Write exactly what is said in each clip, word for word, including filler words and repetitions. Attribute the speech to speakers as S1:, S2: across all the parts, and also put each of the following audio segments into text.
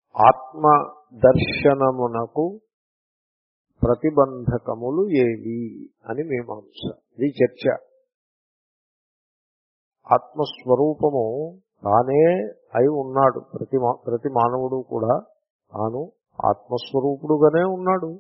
S1: ఆత్మ దర్శనమునకు ప్రతిబంధకములు ఏవి అని మీమాంస. ఇది చర్చ. ఆత్మస్వరూపము తానే అయి ఉన్నాడు. ప్రతి ప్రతి మానవుడు కూడా తాను ఆత్మస్వరూపుడుగానే ఉన్నాడు.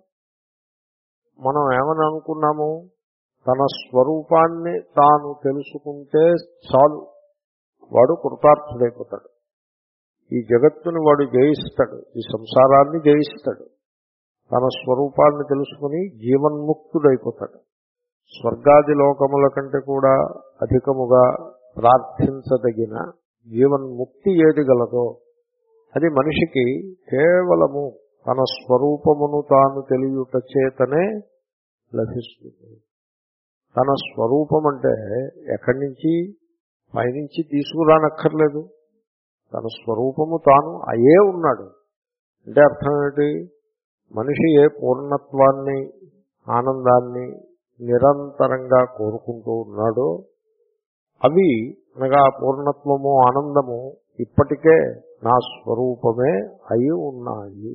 S1: మనం ఏమని అనుకున్నాము, తన స్వరూపాన్ని తాను తెలుసుకుంటే చాలు, వాడు కృతార్థుడైపోతాడు. ఈ జగత్తుని వాడు జయిస్తాడు, ఈ సంసారాన్ని జయిస్తాడు. తన స్వరూపాన్ని తెలుసుకుని జీవన్ముక్తుడైపోతాడు. స్వర్గాది లోకముల కంటే కూడా అధికముగా ప్రార్థించదగిన జీవన్ముక్తి ఏది గలదో అది మనిషికి కేవలము తన స్వరూపమును తాను తెలియుట చేతనే లభిస్తుంది. తన స్వరూపం అంటే ఎక్కడి నుంచి పైనుంచి తీసుకురానక్కర్లేదు. తన స్వరూపము తాను అయే ఉన్నాడు. అంటే అర్థం ఏమిటి? మనిషి ఏ పూర్ణత్వాన్ని ఆనందాన్ని నిరంతరంగా కోరుకుంటూ ఉన్నాడో అవి అనగా పూర్ణత్వము ఆనందము ఇప్పటికే నా స్వరూపమే అయి ఉన్నాయి.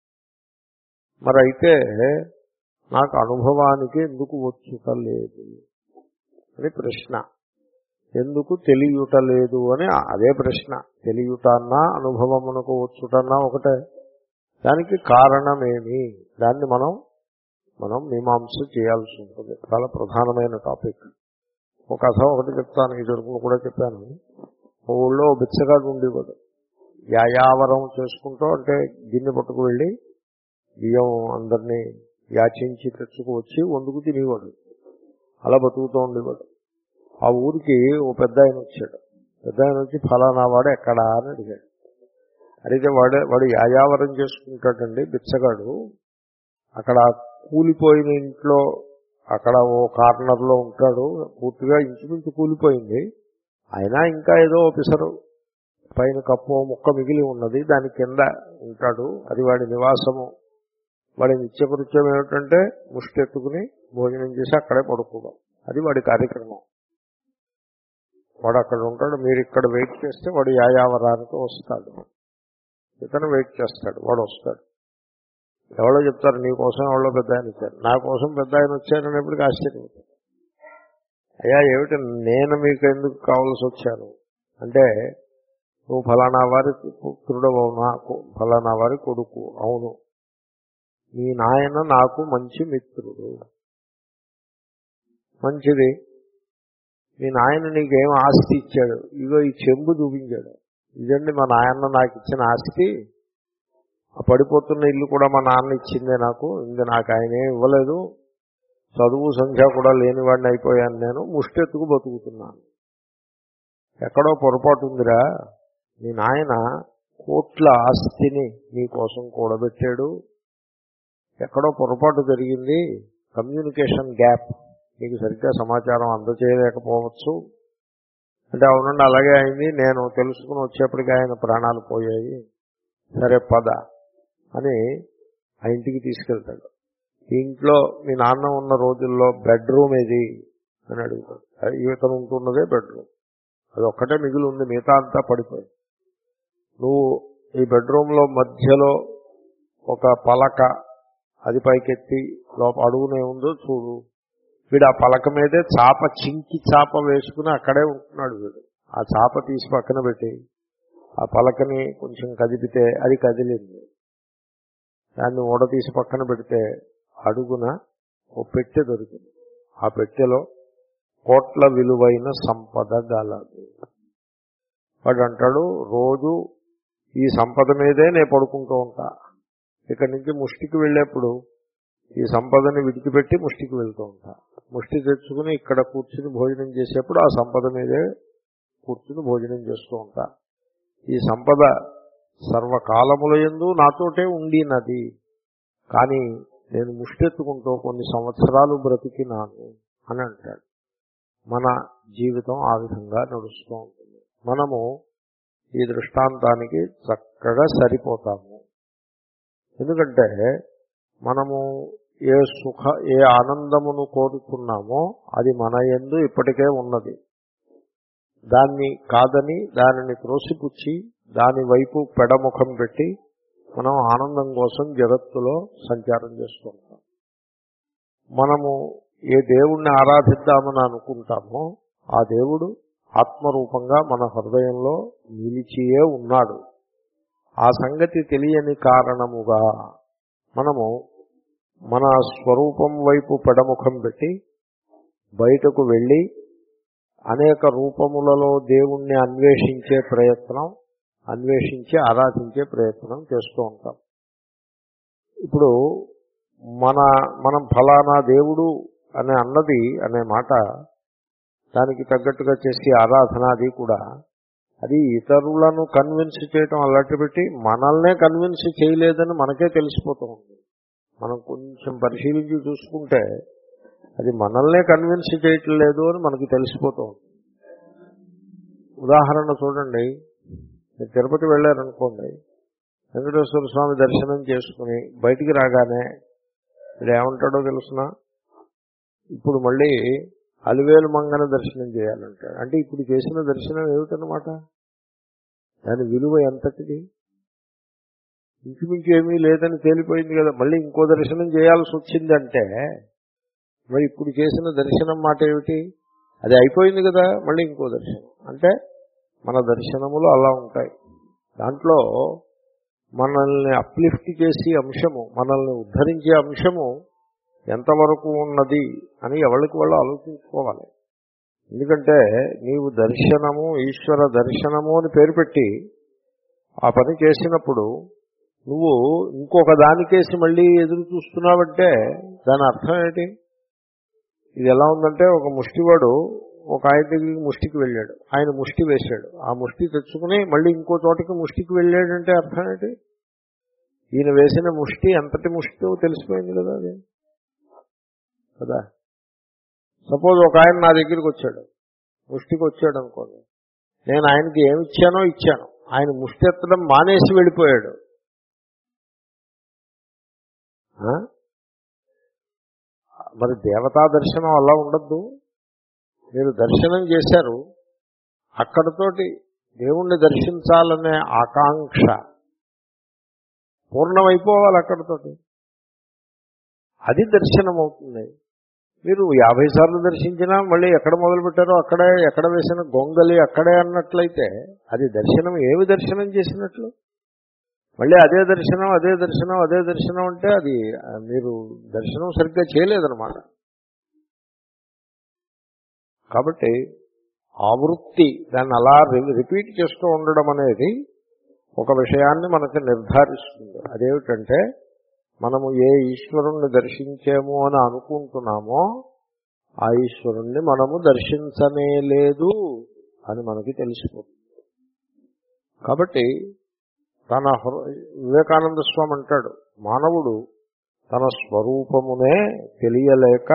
S1: మరి అయితే నాకు అనుభవానికి ఎందుకు వచ్చుటలేదు అని ప్రశ్న. ఎందుకు తెలియుటలేదు అని అదే ప్రశ్న. తెలియుటన్నా అనుభవమునకు వచ్చుటన్నా ఒకటే. దానికి కారణమేమి? దాన్ని మనం మనం మీమాంస చేయాల్సి ఉంటుంది. చాలా ప్రధానమైన టాపిక్. ఒక కథ ఒకటి చెప్తాను. ఈ జరుగును కూడా చెప్పాను. ఊళ్ళో బిచ్చగాడు ఉండేవాడు. యాయావరం చేసుకుంటూ అంటే గిన్నె పట్టుకు వెళ్ళి బియ్యం అందరినీ యాచించి తెచ్చుకు వచ్చి వండుకు తినేవాడు. అలా బతుకుతూ ఉండేవాడు. ఆ ఊరికి ఓ పెద్ద ఆయన వచ్చాడు. పెద్ద ఆయన వచ్చి ఫలానా వాడు ఎక్కడా అని అడిగాడు. అడిగితే వాడే వాడు యాయావరం చేసుకుంటాడండి బిచ్చగాడు. అక్కడ కూలిపోయిన ఇంట్లో అక్కడ ఓ కార్నర్లో ఉంటాడు. పూర్తిగా ఇంచుమించు కూలిపోయింది. అయినా ఇంకా ఏదో పిసరు పైన కప్పు ముక్క మిగిలి ఉన్నది, దాని కింద ఉంటాడు. అది వాడి నివాసము. వాడి నిత్యకృత్యం ఏమిటంటే ముష్టెత్తుకుని భోజనం చేసి అక్కడే పడుకోవడం. అది వాడి కార్యక్రమం. వాడు అక్కడ ఉంటాడు. మీరు ఇక్కడ వెయిట్ చేస్తే వాడు యాయావరానికి వస్తాడు. ఇతను వెయిట్ చేస్తాడు, వాడు వస్తాడు. ఎవరో చెప్తారు నీ కోసం ఎవరో పెద్ద ఆయన వచ్చారు, నా కోసం పెద్ద ఆయన వచ్చారనేప్పటికీ ఆశ్చర్యపోతాడు. అయ్యా ఏమిటి నేను మీకు ఎందుకు కావాల్సి వచ్చాను అంటే, నువ్వు ఫలానా వారి పుత్రుడవు, నాకు ఫలానా వారి కొడుకు. అవును. మీ నాయన నాకు మంచి మిత్రుడు. మంచిది. మీ నాయన నీకేం ఆస్తి ఇచ్చాడు? ఇగో ఈ చెంబు చూపించాడు. ఇదండి మా నాయన నాకు ఇచ్చిన ఆస్తి. ఆ పడిపోతున్న ఇల్లు కూడా మా నాన్న ఇచ్చిందే నాకు. ఇంకా నాకు ఆయనే ఇవ్వలేదు. చదువు సంఖ్య కూడా లేనివాడిని అయిపోయాను. నేను ముష్టెత్తుకు బతుకుతున్నాను. ఎక్కడో పొరపాటు ఉందిరా. మీ నాయన కోట్ల ఆస్తిని నీ కోసం కూడబెట్టాడు. ఎక్కడో పొరపాటు జరిగింది. Communication gap. నీకు సరిగ్గా సమాచారం అందచేయలేకపోవచ్చు అంటే, అవునండి అలాగే అయింది, నేను తెలుసుకుని వచ్చేప్పటికీ ఆయన ప్రాణాలు పోయాయి. సరే పద అని ఆ ఇంటికి తీసుకెళ్తాడు. ఈ ఇంట్లో మీ నాన్న ఉన్న రోజుల్లో బెడ్రూమ్ ఏది అని అడుగుతాడు. ఇతను ఉంటున్నదే బెడ్రూమ్. అది ఒక్కటే మిగిలి ఉంది, మిగతా అంతా పడిపోయింది. నువ్వు ఈ బెడ్రూమ్లో మధ్యలో ఒక పలక, అది పైకెత్తి లోప అడుగునే ఉందో చూడు. వీడు ఆ పలక మీదే చాప, చింకి చాప వేసుకుని అక్కడే ఉంటున్నాడు. వీడు ఆ చాప తీసి పక్కన పెట్టి ఆ పలకని కొంచెం కదిపితే అది కదిలింది. దాన్ని ఊడ తీసి పక్కన పెడితే అడుగున ఓ పెట్టె దొరికింది. ఆ పెట్టెలో కోట్ల విలువైన సంపద గలదు. వాడు అంటాడు, రోజు ఈ సంపద మీదే నేను పడుకుంటూ ఉంటా. ఇక్కడి నుంచి ముష్టికి వెళ్ళేప్పుడు ఈ సంపదని విడిచిపెట్టి ముష్టికి వెళ్తూ ఉంటా. ముష్టి తెచ్చుకుని ఇక్కడ కూర్చుని భోజనం చేసేప్పుడు ఆ సంపద మీదే కూర్చుని భోజనం చేస్తూ ఉంటా. ఈ సంపద సర్వకాలముల యందు నాతోటే ఉండినది. కానీ నేను ముష్టెత్తుకుంటూ కొన్ని సంవత్సరాలు బ్రతికినాను అని అంటాడు. మన జీవితం ఆ విధంగా నడుస్తూ ఉంటుంది. మనము ఈ దృష్టాంతానికి చక్కగా సరిపోతాము. ఎందుకంటే మనము ఏ సుఖ ఏ ఆనందమును కోరుకున్నామో అది మన యందు ఇప్పటికే ఉన్నది. దాన్ని కాదని దానిని త్రోసిపుచ్చి దాని వైపు పెడముఖం పెట్టి మనం ఆనందం కోసం జగత్తులో సంచారం చేస్తూ ఉంటాం. మనము ఏ దేవుణ్ణి ఆరాధిద్దామని అనుకుంటామో ఆ దేవుడు ఆత్మరూపంగా మన హృదయంలో నిలిచియే ఉన్నాడు. ఆ సంగతి తెలియని కారణముగా మనము మన స్వరూపం వైపు పెడముఖం పెట్టి బయటకు వెళ్ళి అనేక రూపములలో దేవుణ్ణి అన్వేషించే ప్రయత్నం అన్వేషించి ఆరాధించే ప్రయత్నం చేస్తూ ఉంటాం. ఇప్పుడు మన మనం ఫలానా దేవుడు అనే అన్నది అనే మాట దానికి తగ్గట్టుగా చేసే ఆరాధన అది కూడా అది ఇతరులను కన్విన్స్ చేయటం అలాంటి పెట్టి మనల్నే కన్విన్స్ చేయలేదని మనకే తెలిసిపోతూ ఉంది. మనం కొంచెం పరిశీలించి చూసుకుంటే అది మనల్నే కన్విన్స్ చేయటం లేదు అని మనకి తెలిసిపోతూ ఉంది. ఉదాహరణ చూడండి, మీరు తిరుపతి వెళ్ళారనుకోండి, వెంకటేశ్వర స్వామి దర్శనం చేసుకుని బయటికి రాగానే మీరు ఏమంటాడో తెలుసిన, ఇప్పుడు మళ్ళీ అలివేలు మంగన దర్శనం చేయాలంటాడు. అంటే ఇప్పుడు చేసిన దర్శనం ఏమిటనమాట? దాని విలువ ఎంతటిది? ఇంచుమించు ఏమీ లేదని తేలిపోయింది కదా. మళ్ళీ ఇంకో దర్శనం చేయాల్సి వచ్చిందంటే మరి ఇప్పుడు చేసిన దర్శనం మాట ఏమిటి? అది అయిపోయింది కదా, మళ్ళీ ఇంకో దర్శనం. అంటే మన దర్శనములు అలా ఉంటాయి. దాంట్లో మనల్ని అప్లిఫ్ట్ చేసే అంశము, మనల్ని ఉద్ధరించే అంశము ఎంతవరకు ఉన్నది అని ఎవరికి వాళ్ళు ఆలోచించుకోవాలి. ఎందుకంటే నీవు దర్శనము, ఈశ్వర దర్శనము అని పేరు పెట్టి ఆ పని చేసినప్పుడు నువ్వు ఇంకొక దానికేసి మళ్ళీ ఎదురు చూస్తున్నావంటే దాని అర్థం ఏంటి? ఇది ఎలా ఉందంటే, ఒక ముష్టివాడు ఒక ఆయన దగ్గరికి ముష్టికి వెళ్ళాడు, ఆయన ముష్టి వేశాడు, ఆ ముష్టి తెచ్చుకుని మళ్ళీ ఇంకో చోటకి ముష్టికి వెళ్ళాడంటే అర్థం ఏంటి? ఈయన వేసిన ముష్టి ఎంతటి ముష్టి తెలిసిపోయింది కదా అది కదా. సపోజ్ ఒక ఆయన నా దగ్గరికి వచ్చాడు, ముష్టికి వచ్చాడు అనుకోండి, నేను ఆయనకి ఏమిచ్చానో ఇచ్చాను, ఆయన ముష్టి ఎత్తడం మానేసి వెళ్ళిపోయాడు. మరి దేవతా దర్శనం అలా ఉండద్దు. మీరు దర్శనం చేశారు, అక్కడతోటి దేవుణ్ణి దర్శించాలనే ఆకాంక్ష పూర్ణమైపోవాలి అక్కడతోటి. అది దర్శనం అవుతుంది. మీరు యాభై సార్లు దర్శించినా మళ్ళీ ఎక్కడ మొదలుపెట్టారో అక్కడే, ఎక్కడ వేసిన గొంగలి అక్కడే అన్నట్లయితే అది దర్శనం ఏమి దర్శనం చేసినట్లు? మళ్ళీ అదే దర్శనం అదే దర్శనం అదే దర్శనం అంటే అది మీరు దర్శనం సరిగ్గా చేయలేదన్నమాట. కాబట్టి ఆవృత్తి దాన్ని అలా రిపీట్ చేస్తూ ఉండడం అనేది ఒక విషయాన్ని మనకు నిర్ధారిస్తుంది. అదేమిటంటే, మనము ఏ ఈశ్వరుణ్ణి దర్శించాము అని అనుకుంటున్నామో ఆ ఈశ్వరుణ్ణి మనము దర్శించనే లేదు అని మనకి తెలిసిపోతుంది. కాబట్టి తన వివేకానంద స్వామి అంటాడు, మానవుడు తన స్వరూపమునే తెలియలేక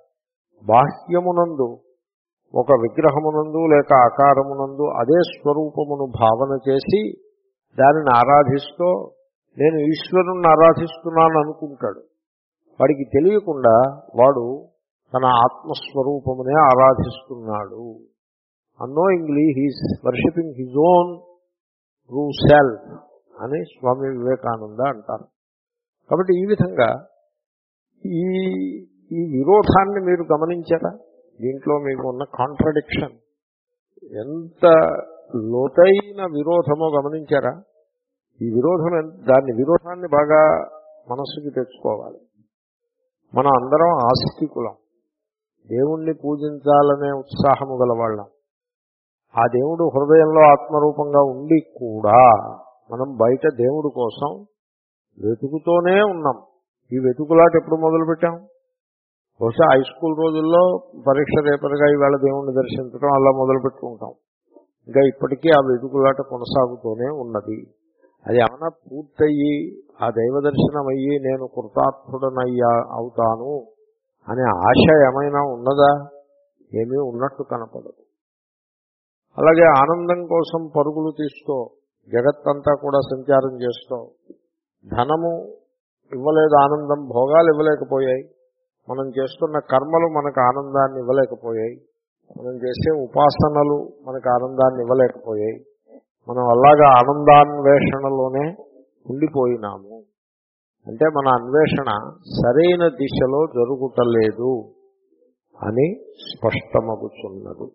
S1: బాహ్యమునందు ఒక విగ్రహమునందు లేక ఆకారమునందు అదే స్వరూపమును భావన చేసి దానిని ఆరాధిస్తూ నేను ఈశ్వరుణ్ణి ఆరాధిస్తున్నాను అనుకుంటాడు. వాడికి తెలియకుండా వాడు తన ఆత్మస్వరూపమునే ఆరాధిస్తున్నాడు. Unknowingly he's worshipping his own true self అని స్వామి వివేకానంద అంటారు. కాబట్టి ఈ విధంగా ఈ ఈ విరోధాన్ని మీరు గమనించారా? దీంట్లో మీకు ఉన్న కాంట్రడిక్షన్ ఎంత లోతైన విరోధమో గమనించారా? ఈ విరోధం దాన్ని విరోధాన్ని బాగా మనస్సుకి తెచ్చుకోవాలి. మనం అందరం ఆస్తికులం, దేవుణ్ణి పూజించాలనే ఉత్సాహము గలవాళ్ళం. ఆ దేవుడు హృదయంలో ఆత్మరూపంగా ఉండి కూడా మనం బయట దేవుడి కోసం వెతుకుతూనే ఉన్నాం. ఈ వెతుకులాట ఎప్పుడు మొదలుపెట్టాం? బహుశా హై స్కూల్ రోజుల్లో పరీక్ష రేపరిగా ఈవేళ దేవుణ్ణి దర్శించడం అలా మొదలు పెట్టుకుంటాం. ఇంకా ఇప్పటికీ ఆ వెతుకులాట కొనసాగుతూనే ఉన్నది. అది ఏమన్నా పూర్తయ్యి ఆ దైవ దర్శనం అయ్యి నేను కృతార్థుడనయ్యా అవుతాను అనే ఆశ ఏమైనా ఉన్నదా? ఏమీ ఉన్నట్టు కనపడదు. అలాగే ఆనందం కోసం పరుగులు తీస్తూ జగత్తంతా కూడా సంచారం చేస్తూ ధనము ఇవ్వలేదు, ఆనందం భోగాలు ఇవ్వలేకపోయాయి, మనం చేస్తున్న కర్మలు మనకు ఆనందాన్ని ఇవ్వలేకపోయాయి, మనం చేసే ఉపాసనలు మనకు ఆనందాన్ని ఇవ్వలేకపోయాయి, మనం అలాగా ఆనందాన్వేషణలోనే ఉండిపోయినాము. అంటే మన అన్వేషణ సరైన దిశలో జరుగుటలేదు అని స్పష్టమగుచున్నది.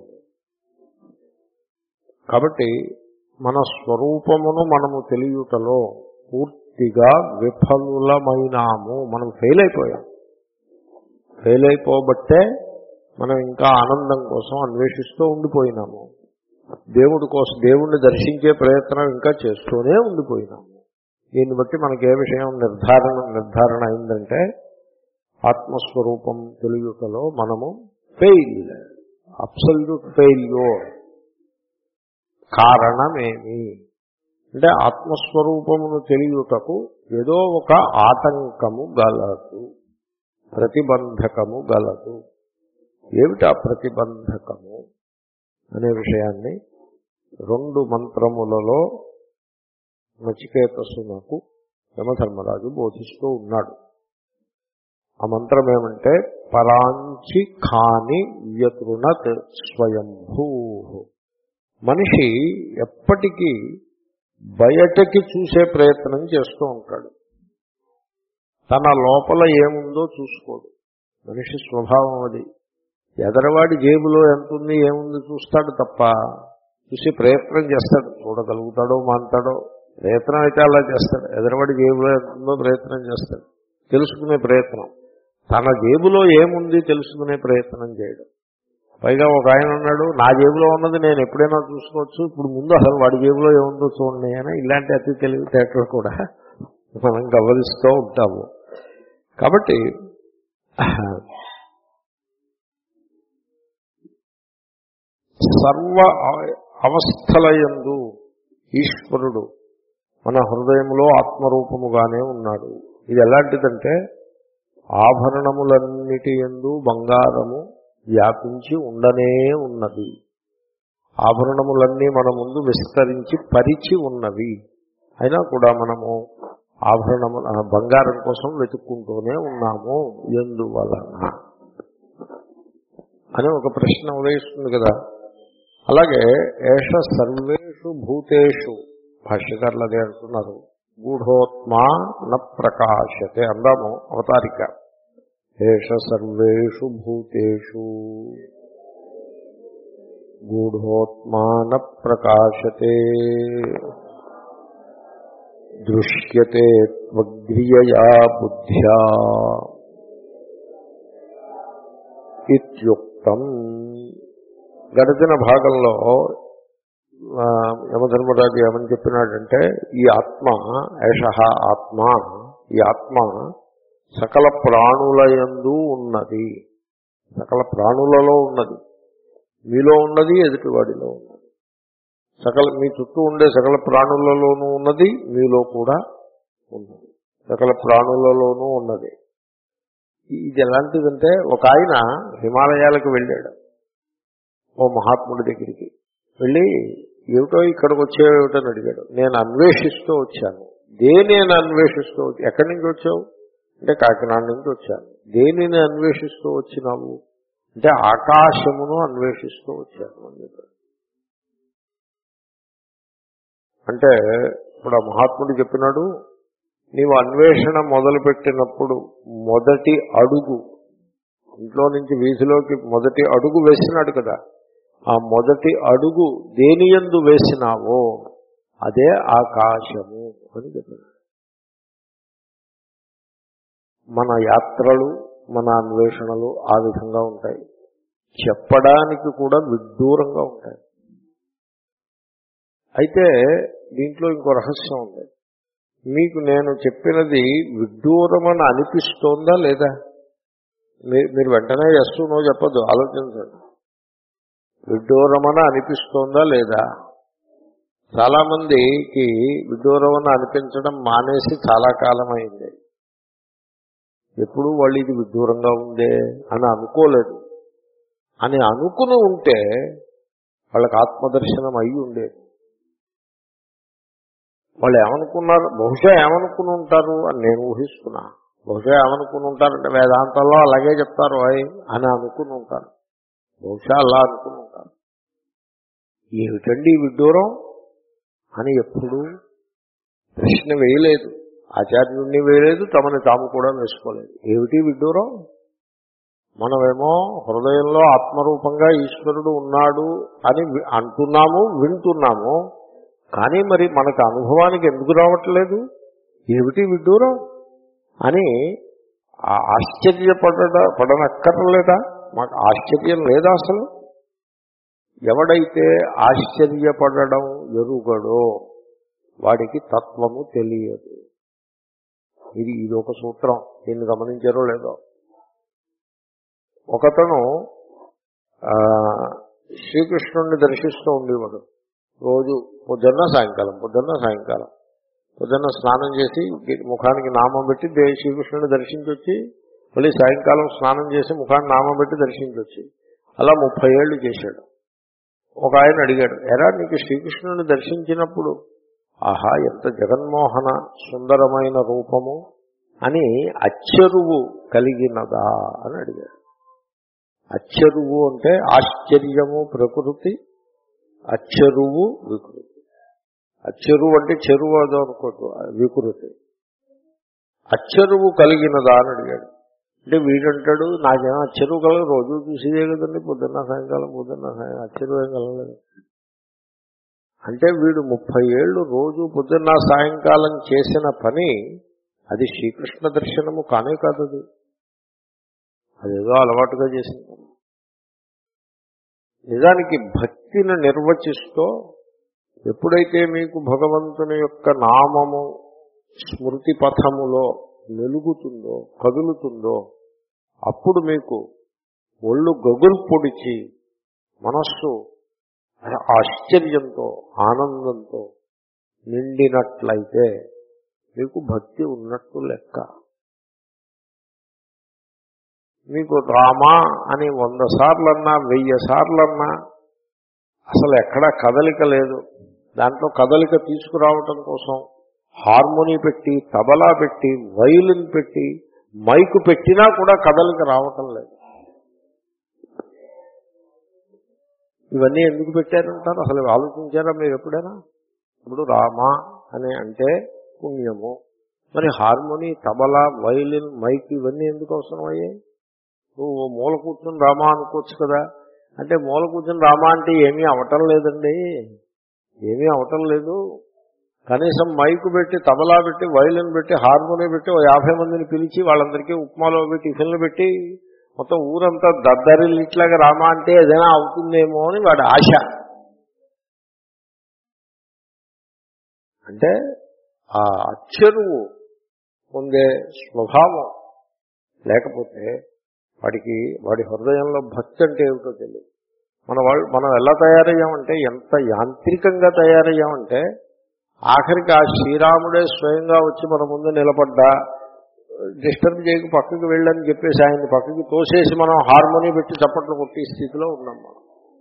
S1: కాబట్టి మన స్వరూపమును మనము తెలియుటలో పూర్తిగా విఫలులమైనాము. మనం ఫెయిల్ అయిపోయాం. ఫెయిల్ అయిపోబట్టే మనం ఇంకా ఆనందం కోసం అన్వేషిస్తూ ఉండిపోయినాము. దేవుడి కోసం దేవుణ్ణి దర్శించే ప్రయత్నం ఇంకా చేస్తూనే ఉండిపోయినాము. దీన్ని బట్టి మనకి ఏ విషయం నిర్ధారణ నిర్ధారణ అయిందంటే ఆత్మస్వరూపం తెలియుటలో మనము ఫెయిల్, అబ్సల్యూట్ ఫెయిల్యూర్. కారణమేమి అంటే ఆత్మస్వరూపమును తెలియుటకు ఏదో ఒక ఆటంకము గలదు, ప్రతిబంధకము గలదు. ఏమిటా ప్రతిబంధకము అనే విషయాన్ని రెండు మంత్రములలో నచికేతసునకు యమధర్మరాజు బోధిస్తూ ఉన్నాడు. ఆ మంత్రం ఏమంటే పరాంచి ఖాని వ్యతృణత్ స్వయంభూ. మనిషి ఎప్పటికీ బయటకి చూసే ప్రయత్నం చేస్తూ ఉంటాడు, తన లోపల ఏముందో చూసుకోడు. మనిషి స్వభావం అది. ఎదరవాడి జేబులో ఎంతుంది ఏముంది చూస్తాడు తప్ప చూసి ప్రయత్నం చేస్తాడు. చూడగలుగుతాడో మాంతాడో ప్రయత్నం అయితే అలా చేస్తాడు. ఎదరవాడి జేబులో ఎంతుందో ప్రయత్నం చేస్తాడు, తెలుసుకునే ప్రయత్నం. తన జేబులో ఏముంది తెలుసుకునే ప్రయత్నం చేయడం. పైగా ఒక ఆయన ఉన్నాడు, నా జేబులో ఉన్నది నేను ఎప్పుడైనా చూసుకోవచ్చు, ఇప్పుడు ముందు అసలు వాడి జేబులో ఏముందో చూడండి అని. ఇలాంటి అతి తెలివితేటలు కూడా మనం గమనిస్తూ ఉంటాము. కాబట్టి సర్వ అవస్థలయందు ఈశ్వరుడు మన హృదయంలో ఆత్మరూపముగానే ఉన్నాడు. ఇది ఎలాంటిదంటే ఆభరణములన్నిటి యందు బంగారము వ్యాపించి ఉండనే ఉన్నది. ఆభరణములన్నీ మన ముందు విస్తరించి పరిచి ఉన్నవి. అయినా కూడా మనము ఆభరణము బంగారం కోసం వెతుక్కుంటూనే ఉన్నాము. ఎందువలన అని ఒక ప్రశ్న ఉదయిస్తుంది కదా. అలాగే ఏష సర్వేషు భూతేషు, భాష్యకారులు అదే అంటున్నారు, గూఢోత్మా న ప్రకాశతే అందాము అవతారిక. ఏష సర్వేషు భూతేషు గూఢోత్మా న ప్రకాశతే దృశ్యతే త్వగ్రియయా బుద్ధ్యా ఇత్యుక్తం. గడిచిన భాగంలో యమధర్మరాజు ఏమని చెప్పినాడంటే ఈ ఆత్మ, ఏషః ఆత్మ, ఈ ఆత్మ సకల ప్రాణులయందు ఉన్నది. సకల ప్రాణులలో ఉన్నది, మీలో ఉన్నది, ఎదుటివాడిలో ఉన్నది. సకల మీ చుట్టూ ఉండే సకల ప్రాణులలోనూ ఉన్నది, మీలో కూడా ఉన్నది. సకల ప్రాణులలోనూ ఉన్నది. ఇది ఎలాంటిదంటే ఒక ఆయన హిమాలయాలకు వెళ్ళాడు ఓ మహాత్ముడి దగ్గరికి. వెళ్ళి ఏమిటో ఇక్కడికి వచ్చేవిటని అడిగాడు. నేను అన్వేషిస్తూ వచ్చాను. దేనిని అన్వేషిస్తూ వచ్చి, ఎక్కడి నుంచి వచ్చావు అంటే కాకినాడ నుంచి వచ్చాను. దేనిని అన్వేషిస్తూ వచ్చినావు అంటే ఆకాశమును అన్వేషిస్తూ వచ్చాను అని చెప్పాడు. అంటే ఇప్పుడు ఆ మహాత్ముడు చెప్పినాడు, నీవు అన్వేషణ మొదలుపెట్టినప్పుడు మొదటి అడుగు, ఇంట్లో నుంచి వీధిలోకి మొదటి అడుగు వేసినాడు కదా, ఆ మొదటి అడుగు దేనియందు వేసినావో అదే ఆకాశము అని చెప్పాడు. మన యాత్రలు, మన అన్వేషణలు ఆ విధంగా ఉంటాయి. చెప్పడానికి కూడా విడ్డూరంగా ఉంటాయి. అయితే దీంట్లో ఇంకో రహస్యం ఉంది. మీకు నేను చెప్పినది విడ్డూరమని అనిపిస్తోందా లేదా? మీరు వెంటనే ఎస్ నో చెప్పద్దు, ఆలోచించండి. విడ్డూరమని అనిపిస్తోందా లేదా? చాలామందికి విడ్డూరమని అనిపించడం మానేసి చాలా కాలం అయింది. ఎప్పుడు వాళ్ళు ఇది విడ్డూరంగా ఉందే అని అనుకోలేదు. అని అనుకుని ఉంటే వాళ్ళకి ఆత్మదర్శనం అయి ఉండేది. వాళ్ళు ఏమనుకున్నారు, బహుశా ఏమనుకుని ఉంటారు అని నేను ఊహిస్తున్నా. బహుశా ఏమనుకుని ఉంటారంటే వేదాంతంలో అలాగే చెప్తారు అని అనుకుని ఉంటారు. బహుశా అలా అనుకుని ఉంటారు. ఏమిటండి విడ్డూరం అని ఎప్పుడు ప్రశ్న వేయలేదు, ఆచార్యుడిని వేయలేదు, తమని తాము కూడా వేసుకోలేదు. ఏమిటి విడ్డూరం? మనమేమో హృదయంలో ఆత్మరూపంగా ఈశ్వరుడు ఉన్నాడు అని అంటున్నాము, వింటున్నాము. కానీ మరి మనకు అనుభవానికి ఎందుకు రావట్లేదు? ఏమిటి విడ్డూరం అని ఆశ్చర్యపడ పడనక్కర్లేదా? మాకు ఆశ్చర్యం లేదా అసలు? ఎవడైతే ఆశ్చర్యపడడం ఎరుగడో వాడికి తత్వము తెలియదు. ఇది ఇది ఒక సూత్రం. దీన్ని గమనించారో లేదో. ఒకతను శ్రీకృష్ణుడిని దర్శిస్తూ ఉండేవాడు. రోజు పొద్దున్న సాయంకాలం పొద్దున్న సాయంకాలం పొద్దున్న స్నానం చేసి ముఖానికి నామం పెట్టి దే శ్రీకృష్ణుడిని దర్శించి వచ్చి మళ్ళీ సాయంకాలం స్నానం చేసి ముఖానికి నామం పెట్టి దర్శించి వచ్చి అలా ముప్పై ఏళ్ళు చేశాడు. ఒక ఆయన అడిగాడు, ఎరా నీకు శ్రీకృష్ణుడిని దర్శించినప్పుడు ఆహా ఎంత జగన్మోహన సుందరమైన రూపము అని అచ్చరువు కలిగినదా అని అడిగాడు. అచ్చరువు అంటే ఆశ్చర్యము ప్రకృతి, అచ్చరువు వికృతి. అచ్చరువు అంటే చెరువు అదో అనుకోదు, వికృతి. అచ్చరువు కలిగినదా అని అడిగాడు. అంటే వీడంటాడు, నాకేమో అచ్చరువు కలగదు, రోజు చూసేదే కదండి పొద్దున్న సాయంకాలం పొద్దున్న సాయం అచ్చరువు ఏం కలగలేదు. అంటే వీడు ముప్పై ఏళ్ళు రోజు పొద్దున్న సాయంకాలం చేసిన పని అది శ్రీకృష్ణ దర్శనము కానే కాదు. అది అదేదో అలవాటుగా చేసింది. నిజానికి భక్తిని నిర్వచిస్తూ ఎప్పుడైతే మీకు భగవంతుని యొక్క నామము స్మృతి పథములో వెలుగుతుందో కదులుతుందో అప్పుడు మీకు ఒళ్ళు గగులు పొడిచి మనస్సు ఆశ్చర్యంతో ఆనందంతో నిండినట్లయితే మీకు భక్తి ఉన్నట్టు లెక్క. మీకు రామా అని వంద సార్లన్నా వెయ్యి సార్లన్నా అసలు ఎక్కడా కదలిక లేదు. దాంట్లో కదలిక తీసుకురావటం కోసం హార్మోని పెట్టి, తబలా పెట్టి, వైలిన్ పెట్టి, మైకు పెట్టినా కూడా కదలిక రావటం లేదు. ఇవన్నీ ఎందుకు పెట్టారంటారు? అసలు ఆలోచించారా మీరు ఎప్పుడైనా? ఇప్పుడు రామా అని అంటే పుణ్యము. మరి హార్మోని, తబలా, వైలిన్, మైక్ ఇవన్నీ ఎందుకు అవసరం అయ్యాయి? నువ్వు మూల కూర్చొని రామా అనుకోవచ్చు కదా. అంటే మూల కూర్చొని రామా అంటే ఏమీ అవటం లేదండి, ఏమీ అవటం లేదు. కనీసం మైకు పెట్టి, తబలా పెట్టి, వైలిన్ పెట్టి, హార్మోని పెట్టి ఓ యాభై మందిని పిలిచి వాళ్ళందరికీ ఉప్మాలో పెట్టి టిఫిన్లు పెట్టి మొత్తం ఊరంతా దద్దరిల్లు ఇట్లాగా రామా అంటే ఏదైనా అవుతుందేమో అని వాడి ఆశ. అంటే ఆ అచ్చరువు పొందే స్వభావం లేకపోతే వాడికి వాడి హృదయంలో భక్తి అంటే ఏమిటో తెలియదు. మన వాళ్ళు మనం ఎలా తయారయ్యామంటే, ఎంత యాంత్రికంగా తయారయ్యామంటే ఆఖరికి ఆ శ్రీరాముడే స్వయంగా వచ్చి మన ముందు నిలబడ్డా డిస్టర్బ్ చేయకు పక్కకి వెళ్ళని చెప్పేసి ఆయన్ని పక్కకి తోసేసి మనం హార్మోని పెట్టి చప్పట్లు కొట్టే స్థితిలో ఉన్నాం మనం.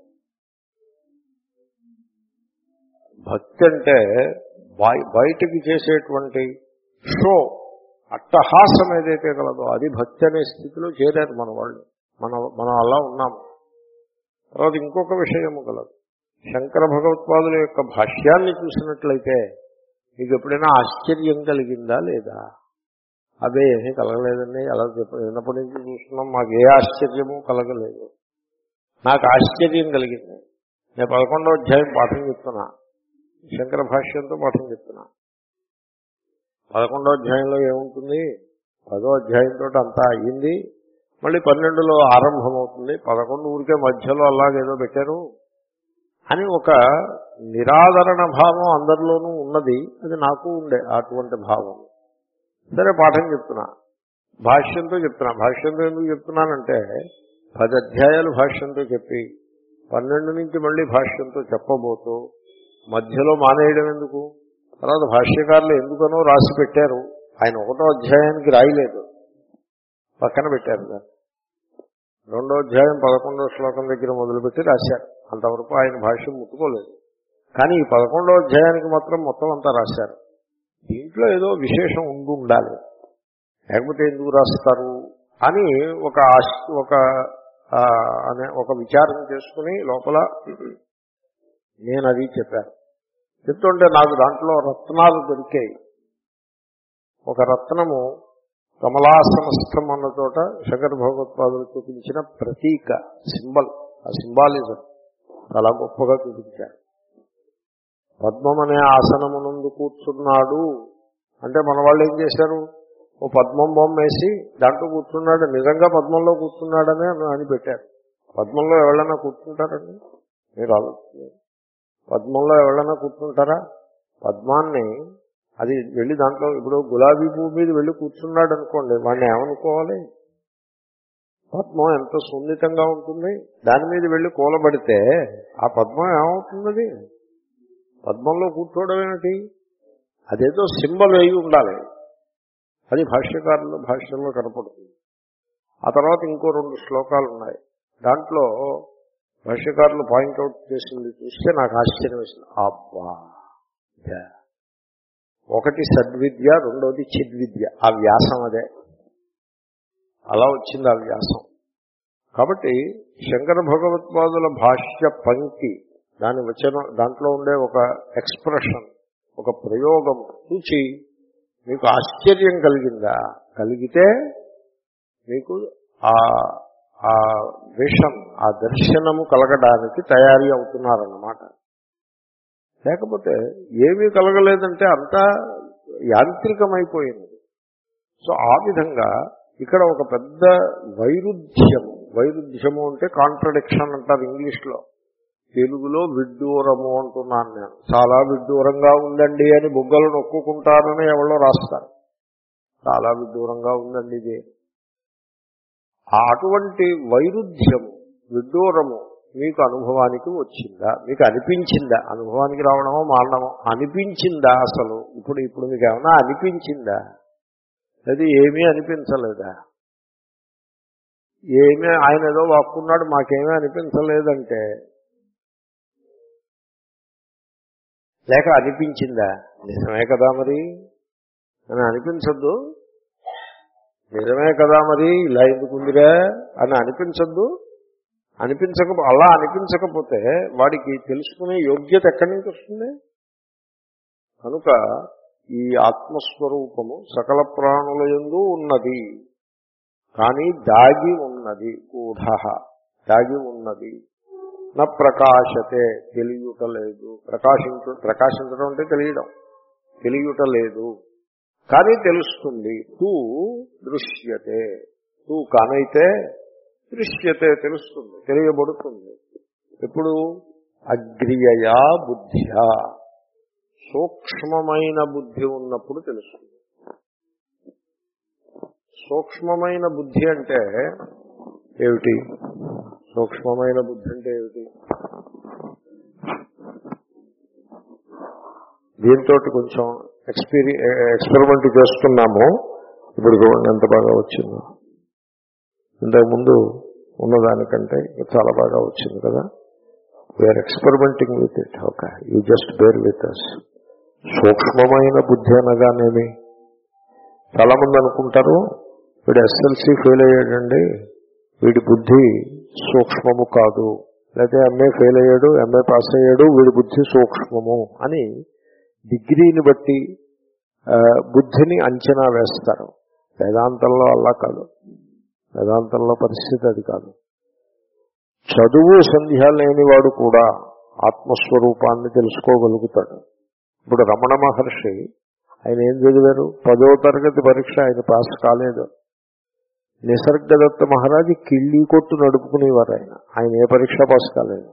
S1: భక్తి అంటే బయటికి చేసేటువంటి షో, అట్టహాసం ఏదైతే కలదో అది భక్తి అనే స్థితిలో చేరారు మన వాళ్ళు. మన మనం అలా ఉన్నాము. తర్వాత ఇంకొక విషయము కలదు. శంకర భగవత్పాదుల యొక్క భాష్యాన్ని చూసినట్లయితే మీకు ఎప్పుడైనా ఆశ్చర్యం కలిగిందా లేదా? అదే ఏమీ కలగలేదండి, అలా చిన్నప్పటి నుంచి చూస్తున్నాం, మాకు ఏ ఆశ్చర్యము కలగలేదు. నాకు ఆశ్చర్యం కలిగింది. నేను పదకొండవ అధ్యాయం పాఠం చెప్తున్నా, శంకర భాష్యంతో పాఠం చెప్తున్నా. పదకొండవ అధ్యాయంలో ఏముంటుంది? పదో అధ్యాయంతో అంతా అయ్యింది, మళ్ళీ పన్నెండులో ఆరంభమవుతుంది. పదకొండు ఊరికే మధ్యలో అలాగేదో పెట్టారు అని ఒక నిరాదరణ భావం అందరిలోనూ ఉన్నది. అది నాకు ఉండే అటువంటి భావం. సరే పాఠం చెప్తున్నా, భాష్యంతో చెప్తున్నా. భాష్యంతో ఎందుకు చెప్తున్నానంటే పది అధ్యాయాలు భాష్యంతో చెప్పి పన్నెండు నుంచి మళ్ళీ భాష్యంతో చెప్పబోతూ మధ్యలో మానేయడం ఎందుకు? తర్వాత భాష్యకారులు ఎందుకనో రాసి పెట్టారు, ఆయన ఒకటో అధ్యాయానికి రాయలేదు, పక్కన పెట్టారు దాన్ని. రెండో అధ్యాయం పదకొండో శ్లోకం దగ్గర మొదలుపెట్టి రాశారు. అంతవరకు ఆయన భాష్యం ముట్టుకోలేదు. కానీ ఈ పదకొండో అధ్యాయానికి మాత్రం మొత్తం అంతా రాశారు. దీంట్లో ఏదో విశేషం ఉండి ఉండాలి, లేకపోతే ఎందుకు రాస్తారు అని ఒక ఒక అనే ఒక విచారం చేసుకుని లోపల నేను అది చెప్పాను. చెప్తుంటే నాకు దాంట్లో రత్నాలు దొరికాయి. ఒక రత్నము కమలాసనస్థం అన్న చోట శంకర భగవత్పాదులు చూపించిన ప్రతీక, సింబల్, ఆ సింబాలిజం చాలా గొప్పగా చూపించారు. పద్మం అనే ఆసనమునందు కూర్చున్నాడు అంటే మన వాళ్ళు ఏం చేశారు, ఓ పద్మం బొమ్మ వేసి దాంట్లో కూర్చున్నాడు, నిజంగా పద్మంలో కూర్చున్నాడని అని పెట్టారు. పద్మంలో ఎవరైనా కూర్చుంటారండి? మీరు ఆలోచించారు. పద్మంలో ఎవరైనా కూర్చుంటారా? పద్మాన్ని అది వెళ్ళి దాంట్లో ఇప్పుడు గులాబీ పువ్వు మీద వెళ్ళి కూర్చున్నాడు అనుకోండి, వాడిని ఏమనుకోవాలి? పద్మం ఎంత సున్నితంగా ఉంటుంది, దాని మీద వెళ్ళి కూలబడితే ఆ పద్మం ఏమవుతున్నది? పద్మంలో కూర్చోవడం ఏమిటి? అదేదో సింబల్ అయి ఉండాలి. అది భాష్యకారుల భాష్యంలో కనపడుతుంది. ఆ తర్వాత ఇంకో రెండు శ్లోకాలు ఉన్నాయి. దాంట్లో భాష్యకారులు పాయింట్అవుట్ చేసింది చూస్తే నాకు ఆశ్చర్యం వేసింది. అబ్బా, ఒకటి సద్విద్య, రెండోది చిద్విద్య. ఆ వ్యాసం అదే, అలా వచ్చింది ఆ వ్యాసం. కాబట్టి శంకర భగవత్పాదుల భాష్య పంక్తి, దాని వచనం, దాంట్లో ఉండే ఒక ఎక్స్ప్రెషన్, ఒక ప్రయోగం చూచి మీకు ఆశ్చర్యం కలిగిందా? కలిగితే మీకు ఆ ఆ విషన్, ఆ దర్శనము కలగడానికి తయారీ అవుతున్నారన్నమాట. లేకపోతే ఏమీ కలగలేదంటే అంతా యాంత్రికమైపోయింది. సో ఆ విధంగా ఇక్కడ ఒక పెద్ద వైరుధ్యము, వైరుధ్యము అంటే కాంట్రడిక్షన్ అంటారు ఇంగ్లీష్లో. తెలుగులో విడ్డూరము అంటున్నాను నేను. చాలా విడ్డూరంగా ఉందండి అని బుగ్గలు నొక్కుంటారని ఎవరో రాస్తారు. చాలా విడ్డూరంగా ఉందండి ఇది. అటువంటి వైరుధ్యము, విడ్డూరము మీకు అనుభవానికి వచ్చిందా? మీకు అనిపించిందా? అనుభవానికి రావడమో మారడమో అనిపించిందా? అసలు ఇప్పుడు ఇప్పుడు మీకు ఏమన్నా అనిపించిందా? అది ఏమీ అనిపించలేదా? ఏమీ, ఆయన ఏదో వాక్కున్నాడు మాకేమీ అనిపించలేదంటే లేక అనిపించిందా? నిజమే కదా మరి అని అనిపించద్దు. నిజమే కదా మరి ఇలా ఎందుకుందిరా అని అనిపించద్దు. అనిపించక అలా అనిపించకపోతే వాడికి తెలుసుకునే యోగ్యత ఎక్కడి నుంచి వస్తుంది? కనుక ఈ ఆత్మస్వరూపము సకల ప్రాణుల యందు ఉన్నది, కానీ దాగి ఉన్నది, గూఢ దాగి ఉన్నది. నా ప్రకాశతే, తెలియటలేదు. ప్రకాశించు ప్రకాశించడం అంటే తెలియడం, తెలియటలేదు కానీ తెలుస్తుంది. తూ దృశ్యతే, తూ కానైతే దృశ్యతే, తెలుస్తుంది, తెలియబడుతుంది. ఎప్పుడు? అగ్రియయా బుద్ధ్యా, సూక్ష్మమైన బుద్ధి ఉన్నప్పుడు తెలుస్తుంది. సూక్ష్మమైన బుద్ధి అంటే ఏమిటి? సూక్ష్మమైన బుద్ధి అంటే ఏమిటి? దీంతో కొంచెం ఎక్స్పీరి ఎక్స్పెరిమెంట్ చేస్తున్నాము. ఇప్పుడు చూడండి ఎంత బాగా వచ్చిందో. ఇంతకుముందు ఉన్నదానికంటే చాలా బాగా వచ్చింది కదా. We're experimenting with it. Okay, you just bear with us. సూక్ష్మమైన బుద్ధి అనగానేమి? చాలా మంది అనుకుంటారు వీడు ఎస్ఎల్సీ ఫెయిల్ అయ్యాడండి, వీడి బుద్ధి సూక్ష్మము కాదు, లేకపోతే ఎంఏ ఫెయిల్ అయ్యాడు, ఎంఏ పాస్ అయ్యాడు, వీడి బుద్ధి సూక్ష్మము అని డిగ్రీని బట్టి బుద్ధిని అంచనా వేస్తారు. వేదాంతంలో అలా కాదు. వేదాంతంలో పరిస్థితి అది కాదు. చదువు సంధ్య లేనివాడు కూడా ఆత్మస్వరూపాన్ని తెలుసుకోగలుగుతాడు. ఇప్పుడు రమణ మహర్షి, ఆయన ఏం చదివారు? పదో తరగతి పరీక్ష ఆయన పాస్ కాలేదు. నిసర్గదత్త మహారాజు కిళ్ళీ కొట్టు నడుపుకునేవారు. ఆయన ఆయన ఏ పరీక్ష పాస్ కాలేదు.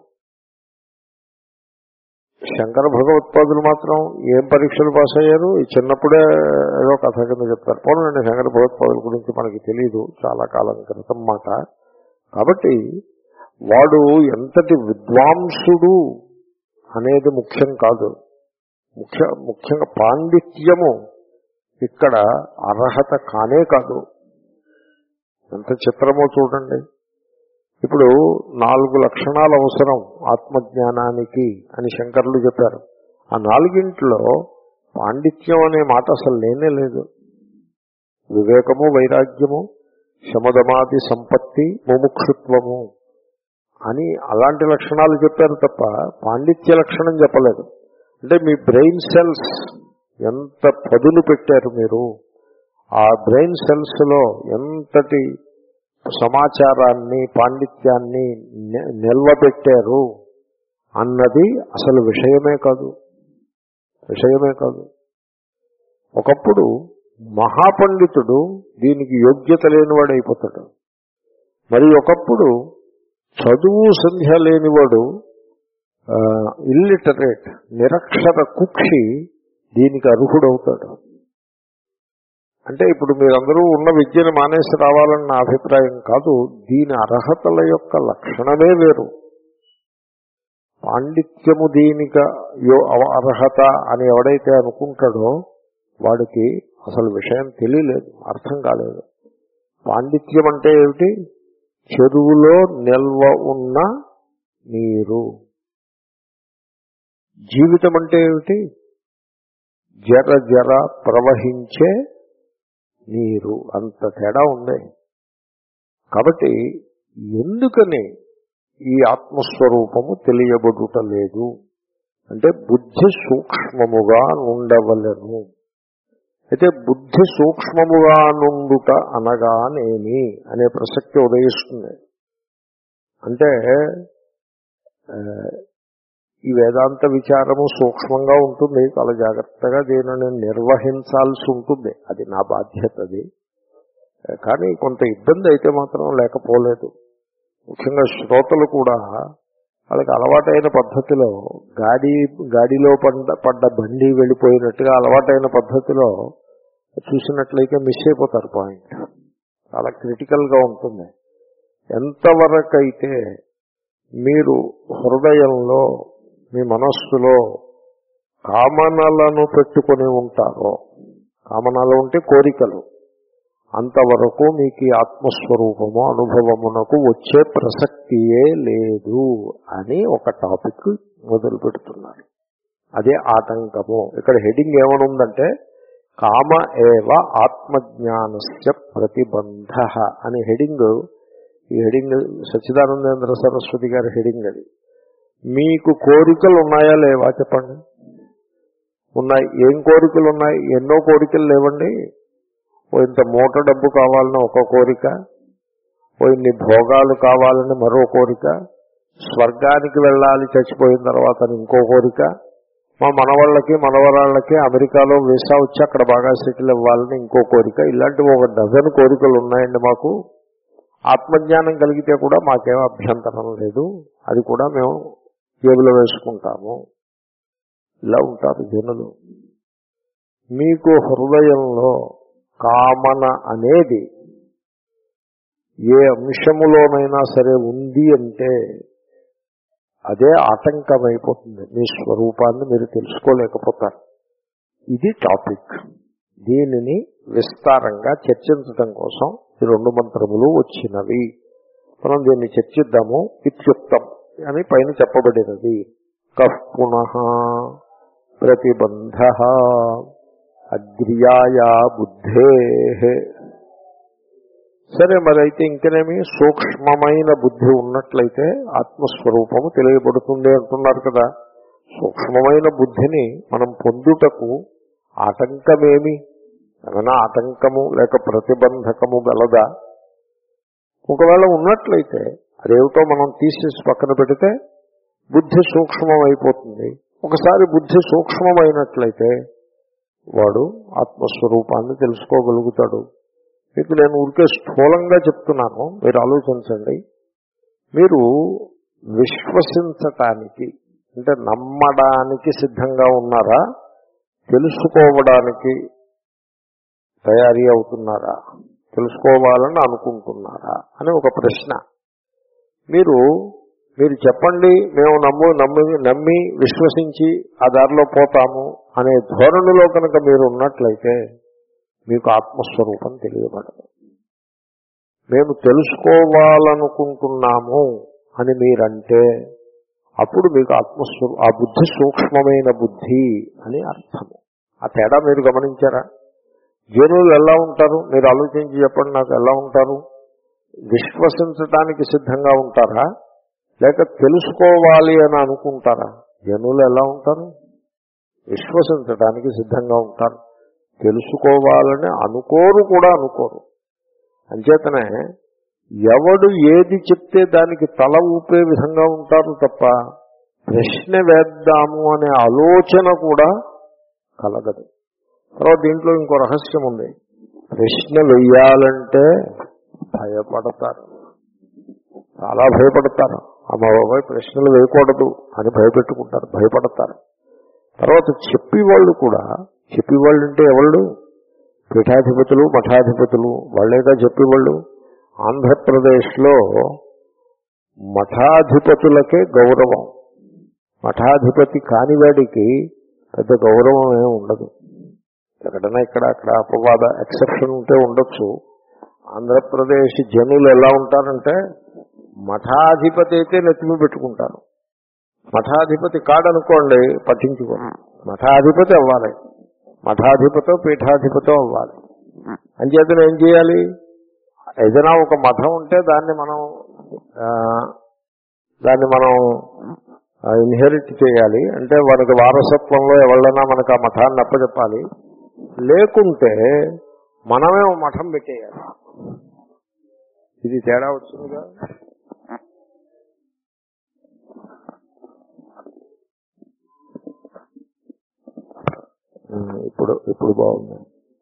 S1: శంకర భగవత్పాదులు మాత్రం ఏం పరీక్షలు పాస్ అయ్యారు? చిన్నప్పుడే ఏదో కథ కింద చెప్తారు. పోనండి, శంకర భగవత్పాదుల గురించి మనకి తెలియదు, చాలా కాలం క్రితం మాట. కాబట్టి వాడు ఎంతటి విద్వాంసుడు అనేది ముఖ్యం కాదు. ముఖ్య ముఖ్యంగా పాండిత్యము ఇక్కడ అర్హత కానే కాదు. ఎంత చిత్రమో చూడండి. ఇప్పుడు నాలుగు లక్షణాలు అవసరం ఆత్మజ్ఞానానికి అని శంకరులు చెప్పారు. ఆ నాలుగింట్లో పాండిత్యం అనే మాట అసలు లేనే లేదు. వివేకము, వైరాగ్యము, శమదమాది సంపత్తి, ముముక్షుత్వము అని అలాంటి లక్షణాలు చెప్పారు తప్ప పాండిత్య లక్షణం చెప్పలేదు. అంటే మీ బ్రెయిన్ సెల్స్ ఎంత పదులు పెట్టారు మీరు, ఆ బ్రెయిన్ సెల్స్ లో ఎంతటి సమాచారాన్ని పాండిత్యాన్ని నిల్వ పెట్టారు అన్నది అసలు విషయమే కాదు, విషయమే కాదు. ఒకప్పుడు మహాపండితుడు దీనికి యోగ్యత లేనివాడు అయిపోతాడు, మరి ఒకప్పుడు చదువు సంధ్య లేనివాడు ఇల్లిటరేట్ నిరక్షర కుక్షి దీనికి అర్హుడవుతాడు. అంటే ఇప్పుడు మీరందరూ ఉన్న విద్యను మానేసి రావాలని నా అభిప్రాయం కాదు, దీని అర్హతల యొక్క లక్షణమే వేరు. పాండిత్యము దీనిక యో అర్హత అని ఎవడైతే అనుకుంటాడో వాడికి అసలు విషయం తెలియలేదు, అర్థం కాలేదు. పాండిత్యం అంటే ఏమిటి? చెరువులో నిల్వ ఉన్న నీరు. జీవితం అంటే ఏమిటి? జర జర ప్రవహించే నీరు. అంత తేడా ఉంది. కాబట్టి ఎందుకని ఈ ఆత్మస్వరూపము తెలియబడుట లేదు అంటే బుద్ధి సూక్ష్మముగా ఉండవలెను. అయితే బుద్ధి సూక్ష్మముగా నుండుట అనగానేమి అనే ప్రసక్తి ఉదయిస్తుంది. అంటే ఈ వేదాంత విచారము సూక్ష్మంగా ఉంటుంది, చాలా జాగ్రత్తగా దీనిని నిర్వహించాల్సి ఉంటుంది, అది నా బాధ్యత. అది కానీ కొంత ఇబ్బంది అయితే మాత్రం లేకపోలేదు. ముఖ్యంగా శ్రోతలు కూడా వాళ్ళకి అలవాటైన పద్ధతిలో గాడి గాడిలో పడ్డ పడ్డ బండి వెళ్ళిపోయినట్టుగా అలవాటైన పద్ధతిలో చూసినట్లయితే మిస్ అయిపోతారు పాయింట్. చాలా క్రిటికల్గా ఉంటుంది. ఎంతవరకైతే మీరు హృదయంలో మీ మనస్సులో కామనలను పెట్టుకొని ఉంటారో, కామనలు ఉంటే కోరికలు, అంతవరకు మీకు ఆత్మస్వరూపము అనుభవమునకు వచ్చే ప్రసక్తియే లేదు అని ఒక టాపిక్ మొదలు పెడుతున్నారు. అదే ఆటంకము. ఇక్కడ హెడింగ్ ఏమనుందంటే కామ ఏవ ఆత్మజ్ఞానస్య ప్రతిబంధ అని హెడింగ్. ఈ హెడింగ్ సచ్చిదానందేంద్ర సరస్వతి గారి హెడింగ్ అది. మీకు కోరికలు ఉన్నాయా లేవా చెప్పండి. ఉన్నాయి. ఏం కోరికలు ఉన్నాయి? ఎన్నో కోరికలు లేవండి. ఓ ఇంత మూట డబ్బు కావాలని ఒక కోరిక, ఓ ఇన్ని భోగాలు కావాలని మరో కోరిక, స్వర్గానికి వెళ్ళాలి చచ్చిపోయిన తర్వాత ఇంకో కోరిక, మా మనవాళ్ళకి మనవరాళ్ళకి అమెరికాలో వీసా వచ్చి అక్కడ బాగా సెటిల్ అవ్వాలని ఇంకో కోరిక. ఇలాంటివి ఒక డజన్ కోరికలు ఉన్నాయండి మాకు. ఆత్మజ్ఞానం కలిగితే కూడా మాకేం అభ్యంతరం లేదు, అది కూడా మేము జేబులో వేసుకుంటాము. ఇలా ఉంటారు జనులు. మీకు హృదయంలో కామన అనేది ఏ అంశములోనైనా సరే ఉంది అంటే అదే ఆటంకమైపోతుంది. మీ స్వరూపాన్ని మీరు తెలుసుకోలేకపోతారు. ఇది టాపిక్. దీనిని విస్తారంగా చర్చించడం కోసం ఈ రెండు మంత్రములు వచ్చినవి. మనం దీన్ని చర్చిద్దాము. ఇత్యుక్తం అని పైన చెప్పబడినది. కః పునః ప్రతిబంధ అగ్ర్యాయా బుద్ధే. సరే, మరి అయితే ఇంకనేమి సూక్ష్మమైన బుద్ధి ఉన్నట్లయితే ఆత్మస్వరూపము తెలియబడుతుంది అంటున్నారు కదా. సూక్ష్మమైన బుద్ధిని మనం పొందుటకు ఆటంకమేమి? ఏమైనా ఆటంకము లేక ప్రతిబంధకము గలదా? ఒకవేళ ఉన్నట్లయితే అదేమిటో మనం తీసేసి పక్కన పెడితే బుద్ధి సూక్ష్మం అయిపోతుంది. ఒకసారి బుద్ధి సూక్ష్మమైనట్లయితే వాడు ఆత్మస్వరూపాన్ని తెలుసుకోగలుగుతాడు. మీకు నేను ఊరికే స్థూలంగా చెప్తున్నాను, మీరు ఆలోచించండి. మీరు విశ్వసించటానికి అంటే నమ్మడానికి సిద్ధంగా ఉన్నారా, తెలుసుకోవడానికి తయారీ అవుతున్నారా, తెలుసుకోవాలని అనుకుంటున్నారా అని ఒక ప్రశ్న. మీరు మీరు చెప్పండి, మేము నమ్ము నమ్మి నమ్మి విశ్వసించి ఆ దారిలో పోతాము అనే ధోరణిలో కనుక మీరు ఉన్నట్లయితే మీకు ఆత్మస్వరూపం తెలియబడదు. మేము తెలుసుకోవాలనుకుంటున్నాము అని మీరంటే అప్పుడు మీకు ఆత్మస్వరూ ఆ బుద్ధి సూక్ష్మమైన బుద్ధి అని అర్థము. ఆ తేడా మీరు గమనించారా? జనులు ఎలా ఉంటారు మీరు ఆలోచించి చెప్పండి. నాకు ఎలా ఉంటారు? విశ్వసించడానికి సిద్ధంగా ఉంటారా లేక తెలుసుకోవాలి అని అనుకుంటారా? జనులు ఎలా ఉంటారు? విశ్వసించడానికి సిద్ధంగా ఉంటారు. తెలుసుకోవాలని అనుకోరు కూడా అనుకోరు. అంచేతనే ఎవడు ఏది చెప్తే దానికి తల ఊపే విధంగా ఉంటారు తప్ప ప్రశ్న వేద్దాము అనే ఆలోచన కూడా కలగదు. తర్వాత దీంట్లో ఇంకో రహస్యం ఉంది. ప్రశ్న వెయ్యాలంటే భయపడతారు, చాలా భయపడతారు. అమ్మ బాబాయ్ ప్రశ్నలు వేయకూడదు అని భయపెట్టుకుంటారు, భయపడతారు. తర్వాత చెప్పేవాళ్ళు కూడా, చెప్పేవాళ్ళు అంటే ఎవళ్ళు? పీఠాధిపతులు మఠాధిపతులు వాళ్ళేగా చెప్పేవాళ్ళు. ఆంధ్రప్రదేశ్లో మఠాధిపతులకే గౌరవం, మఠాధిపతి కానివాడికి పెద్ద గౌరవం ఏమి ఉండదు. ఎక్కడైనా ఇక్కడ అక్కడ అపవాద ఎక్సెప్షన్ ఉంటే ఉండొచ్చు. ఆంధ్రప్రదేశ్ జనులు ఎలా ఉంటారంటే మఠాధిపతి అయితే నెత్తిమి పెట్టుకుంటారు, మఠాధిపతి కాడనుకోండి పట్టించుకోండి. మఠాధిపతి అవ్వాలి, మఠాధిపతో పీఠాధిపతో అవ్వాలి. అంచేతను ఏం చేయాలి? ఏదైనా ఒక మఠం ఉంటే దాన్ని మనం దాన్ని మనం ఇన్హెరిట్ చేయాలి. అంటే వారికి వారసత్వంలో ఎవరైనా మనకు ఆ మఠాన్ని అప్పచెప్పాలి. లేకుంటే మనమే మఠం పెట్టేయాలి. ఇది తేడా వచ్చిందిగా. ఇప్పుడు ఇప్పుడు బాగుంది.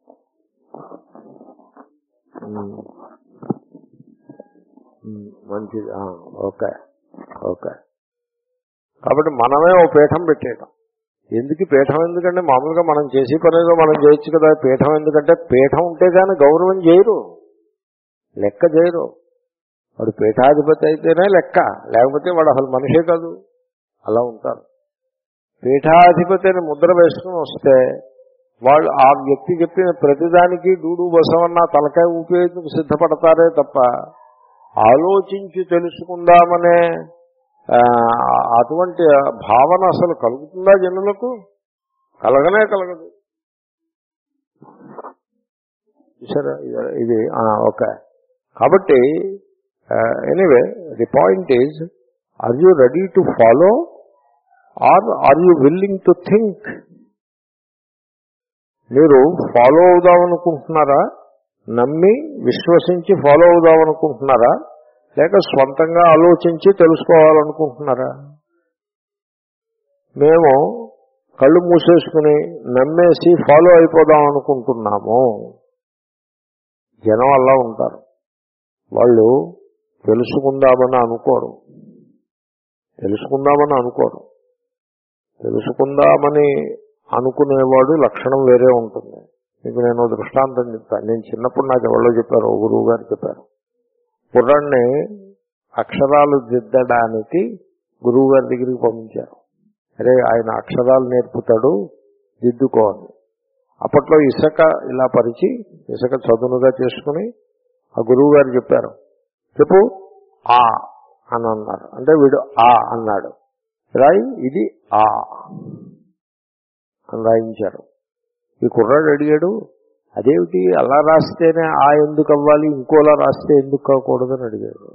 S1: మంచిది. ఓకే ఓకే కాబట్టి మనమే ఓ పీఠం పెట్టేయటం. ఎందుకు పీఠం ఎందుకంటే మామూలుగా మనం చేసే పనిగా మనం చేయొచ్చు కదా. పీఠం ఎందుకంటే పీఠం ఉంటే కానీ గౌరవం చేయరు, లెక్క చేయరు. వాడు పీఠాధిపతి అయితేనే లెక్క, లేకపోతే వాడు అసలు మనిషే కాదు. అలా ఉంటారు. పీఠాధిపతి అని ముద్ర వేసుకుని వస్తే వాళ్ళు ఆ వ్యక్తి చెప్పిన ప్రతిదానికి డూడు బసవన్న తలకాయ ఊపేందుకు సిద్ధపడతారే తప్ప ఆలోచించి తెలుసుకుందామనే అటువంటి భావన అసలు కలుగుతుందా జనులకు? కలగనే కలగదు. సరే ఇది ఓకే. కాబట్టి anyway the point is, are you ready to follow or are you willing to think? మీరు ఫాలో అవుదామనుకుంటున్నారా, నమ్మి విశ్వసించి ఫాలో అవుదామనుకుంటున్నారా, లేక స్వంతంగా ఆలోచించి తెలుసుకోవాలనుకుంటున్నారా? మేము కళ్ళు మూసేసుకుని నమ్మేసి ఫాలో అయిపోదాం అనుకుంటున్నాము. జనం అలా ఉంటారు. వాళ్ళు తెలుసుకుందామని అనుకోరు, తెలుసుకుందామని అనుకోరు. తెలుసుకుందామని అనుకునేవాడు లక్షణం వేరే ఉంటుంది. మీకు నేను దృష్టాంతం చెప్తాను. నేను చిన్నప్పుడు నాకు ఎవరో చెప్పారు, ఓ గురువు గారు చెప్పారు. కుర్రాన్ని అక్షరాలు దిద్దడానికి గురువు గారి దగ్గరికి పంపించారు. అరే ఆయన అక్షరాలు నేర్పుతాడు, దిద్దుకోవాలి. అప్పట్లో ఇసుక ఇలా పరిచి ఇసుక చదునుగా చేసుకుని ఆ గురువు గారు చెప్పారు, చెప్పు ఆ అని అన్నారు. అంటే వీడు ఆ అన్నాడు. రాయి ఇది ఆ అని రాయించారు. ఈ కుర్రాడు అడిగాడు, అదేమిటి అలా రాస్తేనే ఆ ఎందుకు అవ్వాలి, ఇంకోలా రాస్తే ఎందుకు కాకూడదని అడిగాడు.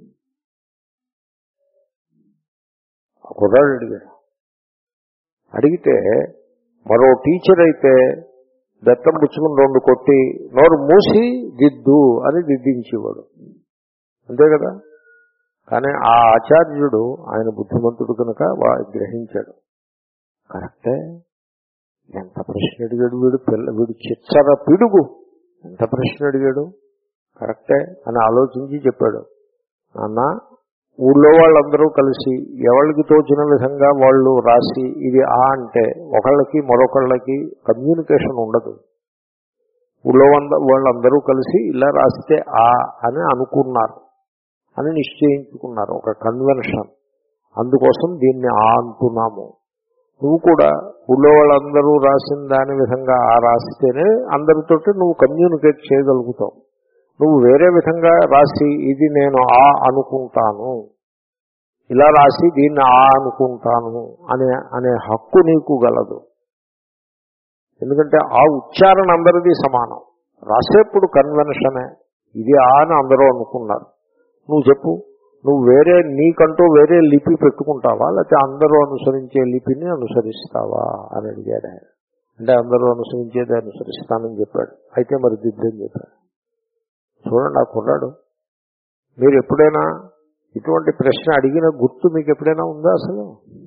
S1: ఆ కుర్రాడు అడిగాడు. అడిగితే మరో టీచర్ అయితే బెత్తం పుచ్చుకుని రెండు కొట్టి నోరు మూసి దిద్దు అని దిద్దించేవాడు. అంతే కదా. కానీ ఆ ఆచార్యుడు ఆయన బుద్ధిమంతుడు కనుక గ్రహించాడు. కరెక్టే, ఎంత ప్రశ్న అడిగాడు వీడు, పిల్ల వీడు చిచ్చర పిడుగు, ఎంత ప్రశ్న అడిగాడు, కరెక్టే అని ఆలోచించి చెప్పాడు. నాన్న, ఊళ్ళో వాళ్ళందరూ కలిసి ఎవరికి తోచిన విధంగా వాళ్ళు రాసి ఇది ఆ అంటే ఒకళ్ళకి మరొకళ్ళకి కమ్యూనికేషన్ ఉండదు. ఊళ్ళో వాళ్ళందరూ కలిసి ఇలా రాస్తే ఆ అని అనుకున్నారు, అని నిశ్చయించుకున్నారు, ఒక కన్వెన్షన్. అందుకోసం దీన్ని ఆ అంటున్నాము. నువ్వు కూడా ఊళ్ళో వాళ్ళందరూ రాసిన దాని విధంగా ఆ రాస్తేనే అందరితోటి నువ్వు కమ్యూనికేట్ చేయగలుగుతావు. నువ్వు వేరే విధంగా రాసి ఇది నేను ఆ అనుకుంటాను, ఇలా రాసి దీన్ని ఆ అనుకుంటాను అనే అనే హక్కు నీకు గలదు. ఎందుకంటే ఆ ఉచ్చారణ అందరిది సమానం. రాసేప్పుడు కన్వెన్షనే, ఇది ఆ అని అందరూ అనుకున్నారు. నువ్వు చెప్పు, నువ్వు వేరే నీకంటూ వేరే లిపి పెట్టుకుంటావా, లేకపోతే అందరూ అనుసరించే లిపిని అనుసరిస్తావా అని అడిగాడు ఆయన. అంటే అందరూ అనుసరించేది అనుసరిస్తానని చెప్పాడు. అయితే మరి దిద్దని చెప్పాడు. చూడండి ఆ కుర్రాడు. మీరు ఎప్పుడైనా ఇటువంటి ప్రశ్న అడిగిన గుర్తు మీకు ఎప్పుడైనా ఉందా? అసలు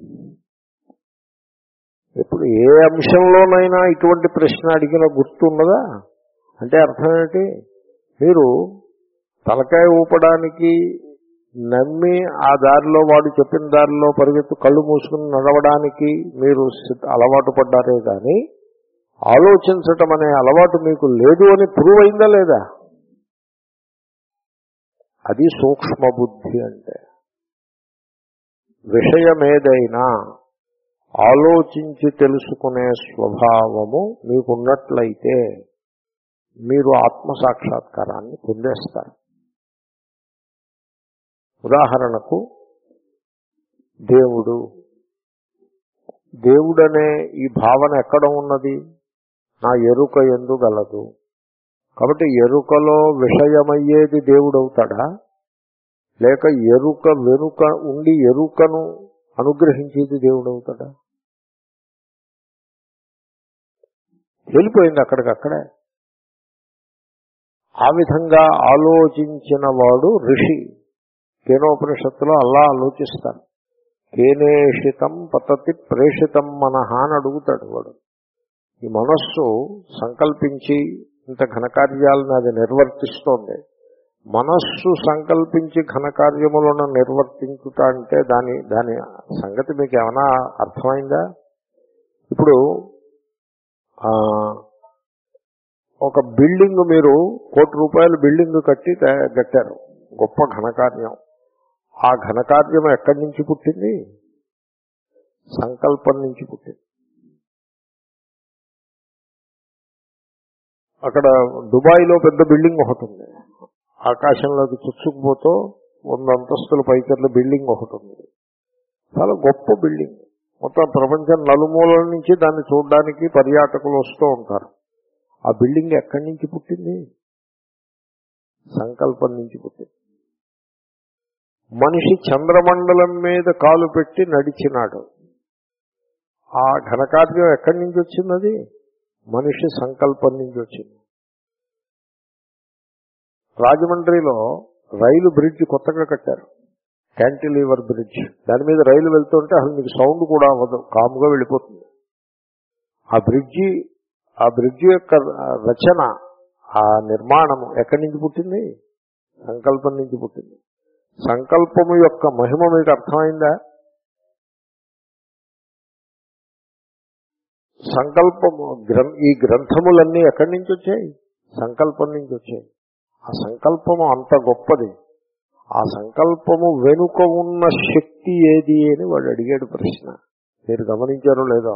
S1: ఎప్పుడు ఏ అంశంలోనైనా ఇటువంటి ప్రశ్న అడిగిన గుర్తు ఉన్నదా? అంటే అర్థం ఏంటి? మీరు తలకాయ ఊపడానికి నమ్మి ఆ దారిలో వాడు చెప్పిన దారిలో పరిగెత్తు కళ్ళు మూసుకుని నడవడానికి మీరు అలవాటు పడ్డారే కానీ ఆలోచించటం అనే అలవాటు మీకు లేదు అని ప్రూవ్ అయిందా లేదా? అది సూక్ష్మ బుద్ధి అంటే. విషయమేదైనా ఆలోచించి తెలుసుకునే స్వభావము మీకున్నట్లయితే మీరు ఆత్మసాక్షాత్కారాన్ని పొందేస్తారు. ఉదాహరణకు దేవుడు దేవుడనే ఈ భావన ఎక్కడ ఉన్నది? నా ఎరుక యందు గలదు. కాబట్టి ఎరుకలో విషయమయ్యేది దేవుడవుతాడా, లేక ఎరుక వెనుక ఉండి ఎరుకను అనుగ్రహించేది దేవుడవుతాడా? వెళ్ళిపోయింది అక్కడికక్కడే. ఆ విధంగా ఆలోచించిన వాడు ఋషి. కేనోపనిషత్తులో అల్లా ఆలోచిస్తాను. కేనేషితం పతతి ప్రేషితం మనః అని అడుగుతాడు వాడు. ఈ మనస్సు సంకల్పించి ఇంత ఘనకార్యాలను అది నిర్వర్తిస్తోంది. మనస్సు సంకల్పించి ఘనకార్యములను నిర్వర్తించుట అంటే దాని దాని సంగతి మీకు ఏమైనా అర్థమైందా? ఇప్పుడు ఒక బిల్డింగ్, మీరు కోటి రూపాయల బిల్డింగ్ కట్టి కట్టారు, గొప్ప ఘనకార్యం. ఆ ఘనకార్యం ఎక్కడి నుంచి పుట్టింది? సంకల్పం నుంచి పుట్టింది. అక్కడ దుబాయ్లో పెద్ద బిల్డింగ్ ఒకటి ఉంది, ఆకాశంలోకి చుచ్చుకుపోతూ వంద అంతస్తుల పైకర్ల బిల్డింగ్ ఒకటి ఉంది. చాలా గొప్ప బిల్డింగ్. మొత్తం ప్రపంచం నలుమూలల నుంచి దాన్ని చూడడానికి పర్యాటకులు వస్తూ ఉంటారు. ఆ బిల్డింగ్ ఎక్కడి నుంచి పుట్టింది? సంకల్పం నుంచి పుట్టింది. మనిషి చంద్రమండలం మీద కాలు పెట్టి నడిచినాడు. ఆ ఘనకార్యం ఎక్కడి నుంచి వచ్చింది? అది మనిషి సంకల్పం నుంచి వచ్చింది. రాజమండ్రిలో రైలు బ్రిడ్జ్ కొత్తగా కట్టారు, క్యాంటిలీవర్ బ్రిడ్జ్. దాని మీద రైలు వెళ్తుంటే అసలు మీకు సౌండ్ కూడా అవ్వదు, కాముగా వెళ్ళిపోతుంది. ఆ బ్రిడ్జి ఆ బ్రిడ్జి యొక్క రచన, ఆ నిర్మాణము ఎక్కడి నుంచి పుట్టింది? సంకల్పం నుంచి పుట్టింది. సంకల్పము యొక్క మహిమ మీకు అర్థమైందా? సంకల్పము ఈ గ్రంథములన్నీ ఎక్కడి నుంచి వచ్చాయి? సంకల్పం నుంచి వచ్చాయి. ఆ సంకల్పము అంత గొప్పది. ఆ సంకల్పము వెనుక ఉన్న శక్తి ఏది అని వాడు అడిగాడు ప్రశ్న. మీరు గమనించారో లేదో?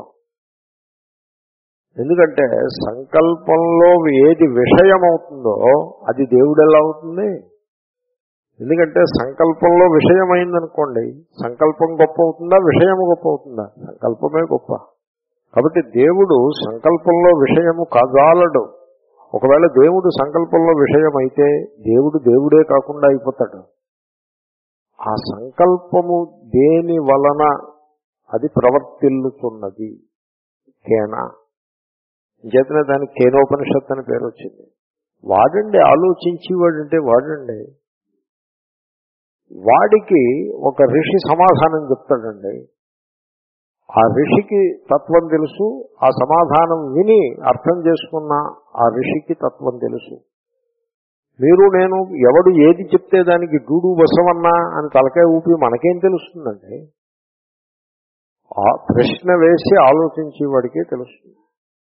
S1: ఎందుకంటే సంకల్పంలో ఏది విషయమవుతుందో అది దేవుడు ఎలా అవుతుంది? ఎందుకంటే సంకల్పంలో విషయమైందనుకోండి, సంకల్పం గొప్ప అవుతుందా, విషయము గొప్ప అవుతుందా? సంకల్పమే గొప్ప. కాబట్టి దేవుడు సంకల్పంలో విషయము కాజాలడు. ఒకవేళ దేవుడు సంకల్పంలో విషయం అయితే దేవుడు దేవుడే కాకుండా అయిపోతాడు. ఆ సంకల్పము దేని వలన అది ప్రవర్తిల్లుతున్నది? కేనా. చేతనే దానికి కేనోపనిషత్ అని పేరు వచ్చింది. వాడండి, ఆలోచించి వాడంటే వాడండి. వాడికి ఒక ఋషి సమాధానం చెప్తాడండి. ఆ ఋషికి తత్వం తెలుసు. ఆ సమాధానం విని అర్థం చేసుకున్న ఆ ఋషికి తత్వం తెలుసు. మీరు నేను ఎవడు ఏది చెప్తే దానికి డూడు బసవన్నా అని తలకాయ ఊపి మనకేం తెలుస్తుందండి? ఆ ప్రశ్న వేసి ఆలోచించే వాడికే తెలుస్తుంది.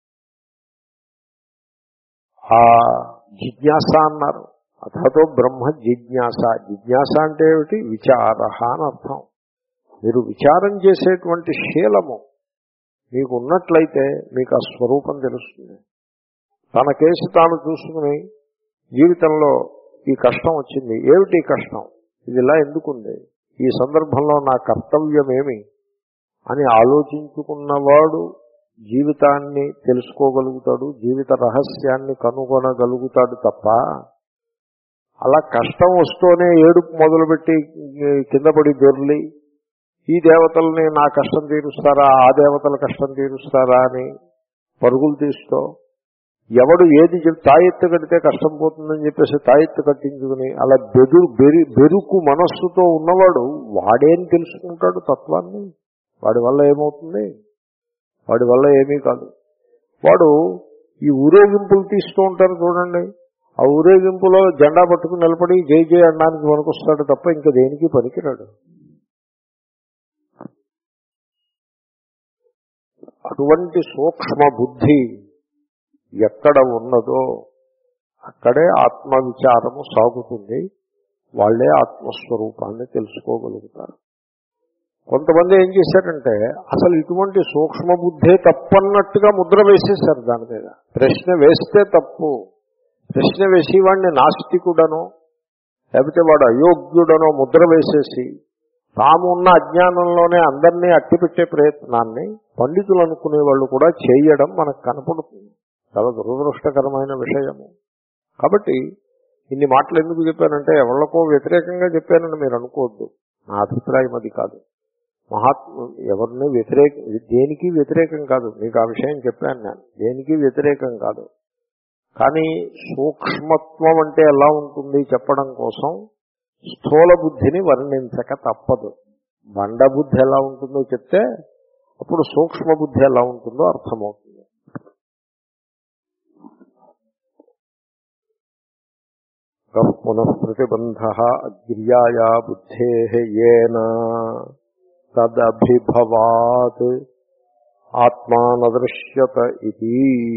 S1: ఆ జిజ్ఞాస అన్నారు. అథతో బ్రహ్మ జిజ్ఞాస. జిజ్ఞాస అంటే ఏమిటి? విచార అని అర్థం. మీరు విచారం చేసేటువంటి శీలము మీకు ఉన్నట్లయితే మీకు ఆ స్వరూపం తెలుస్తుంది. తన కేసు తాను చూసుకుని జీవితంలో ఈ కష్టం వచ్చింది, ఏమిటి కష్టం, ఇది ఇలా ఎందుకుంది, ఈ సందర్భంలో నా కర్తవ్యం ఏమి అని ఆలోచించుకున్నవాడు జీవితాన్ని తెలుసుకోగలుగుతాడు, జీవిత రహస్యాన్ని కనుగొనగలుగుతాడు తప్ప అలా కష్టం వస్తూనే ఏడుపు మొదలుపెట్టి కింద పడి దొర్లి ఈ దేవతల్ని నా కష్టం తీరుస్తారా ఆ దేవతల కష్టం తీరుస్తారా అని పరుగులు తీస్తూ ఎవడు ఏది తాయెత్తు కడితే కష్టం పోతుందని చెప్పేసి తాయెత్తు కట్టించుకుని అలా బెదురు బెరు బెరుకు మనస్సుతో ఉన్నవాడు వాడేం తెలుసుకుంటాడు తత్వాన్ని? వాడి వల్ల ఏమవుతుంది? వాడి వల్ల ఏమీ కాదు. వాడు ఈ ఊరేగింపులు తీస్తూ ఉంటారు చూడండి, ఆ ఊరేగింపులో జెండా పట్టుకుని నిలబడి జై జై అనడానికి పనికొస్తాడు తప్ప ఇంకా దేనికి పనికిరాడు. అటువంటి సూక్ష్మ బుద్ధి ఎక్కడ ఉన్నదో అక్కడే ఆత్మవిచారము సాగుతుంది. వాళ్లే ఆత్మస్వరూపాన్ని తెలుసుకోగలుగుతారు. కొంతమంది ఏం చేశారంటే అసలు ఇటువంటి సూక్ష్మ బుద్ధే తప్పన్నట్టుగా ముద్ర వేసేశారు. దాని మీద ప్రశ్న వేస్తే తప్పు, ప్రశ్న వేసి వాడిని నాస్తికుడనో లేకపోతే వాడు అయోగ్యుడనో ముద్ర వేసేసి తాము ఉన్న అజ్ఞానంలోనే అందరినీ అట్టిపెట్టే ప్రయత్నాన్ని పండితులు అనుకునే వాళ్ళు కూడా చేయడం మనకు కనపడుతుంది. చాలా దురదృష్టకరమైన విషయము. కాబట్టి ఇన్ని మాటలు ఎందుకు చెప్పానంటే ఎవరికో వ్యతిరేకంగా చెప్పానని మీరు అనుకోవద్దు. నా అభిప్రాయం అది కాదు. మహాత్మ ఎవరిని వ్యతిరేక దేనికి వ్యతిరేకం కాదు. మీకు ఆ విషయం చెప్పాను నేను. దేనికి వ్యతిరేకం కాదు. కానీ సూక్ష్మత్వం అంటే ఎలా ఉంటుంది చెప్పడం కోసం స్థూల బుద్ధిని వర్ణించక తప్పదు. బండ బుద్ధి ఎలా ఉంటుందో చెప్తే అప్పుడు సూక్ష్మ బుద్ధి ఎలా ఉంటుందో అర్థమవుతుంది. పునః ప్రతిబంధ అగ్ర్యాయా బుద్ధే ఏన తదభిభవాత్ ఆత్మానదృశ్యత ఇది.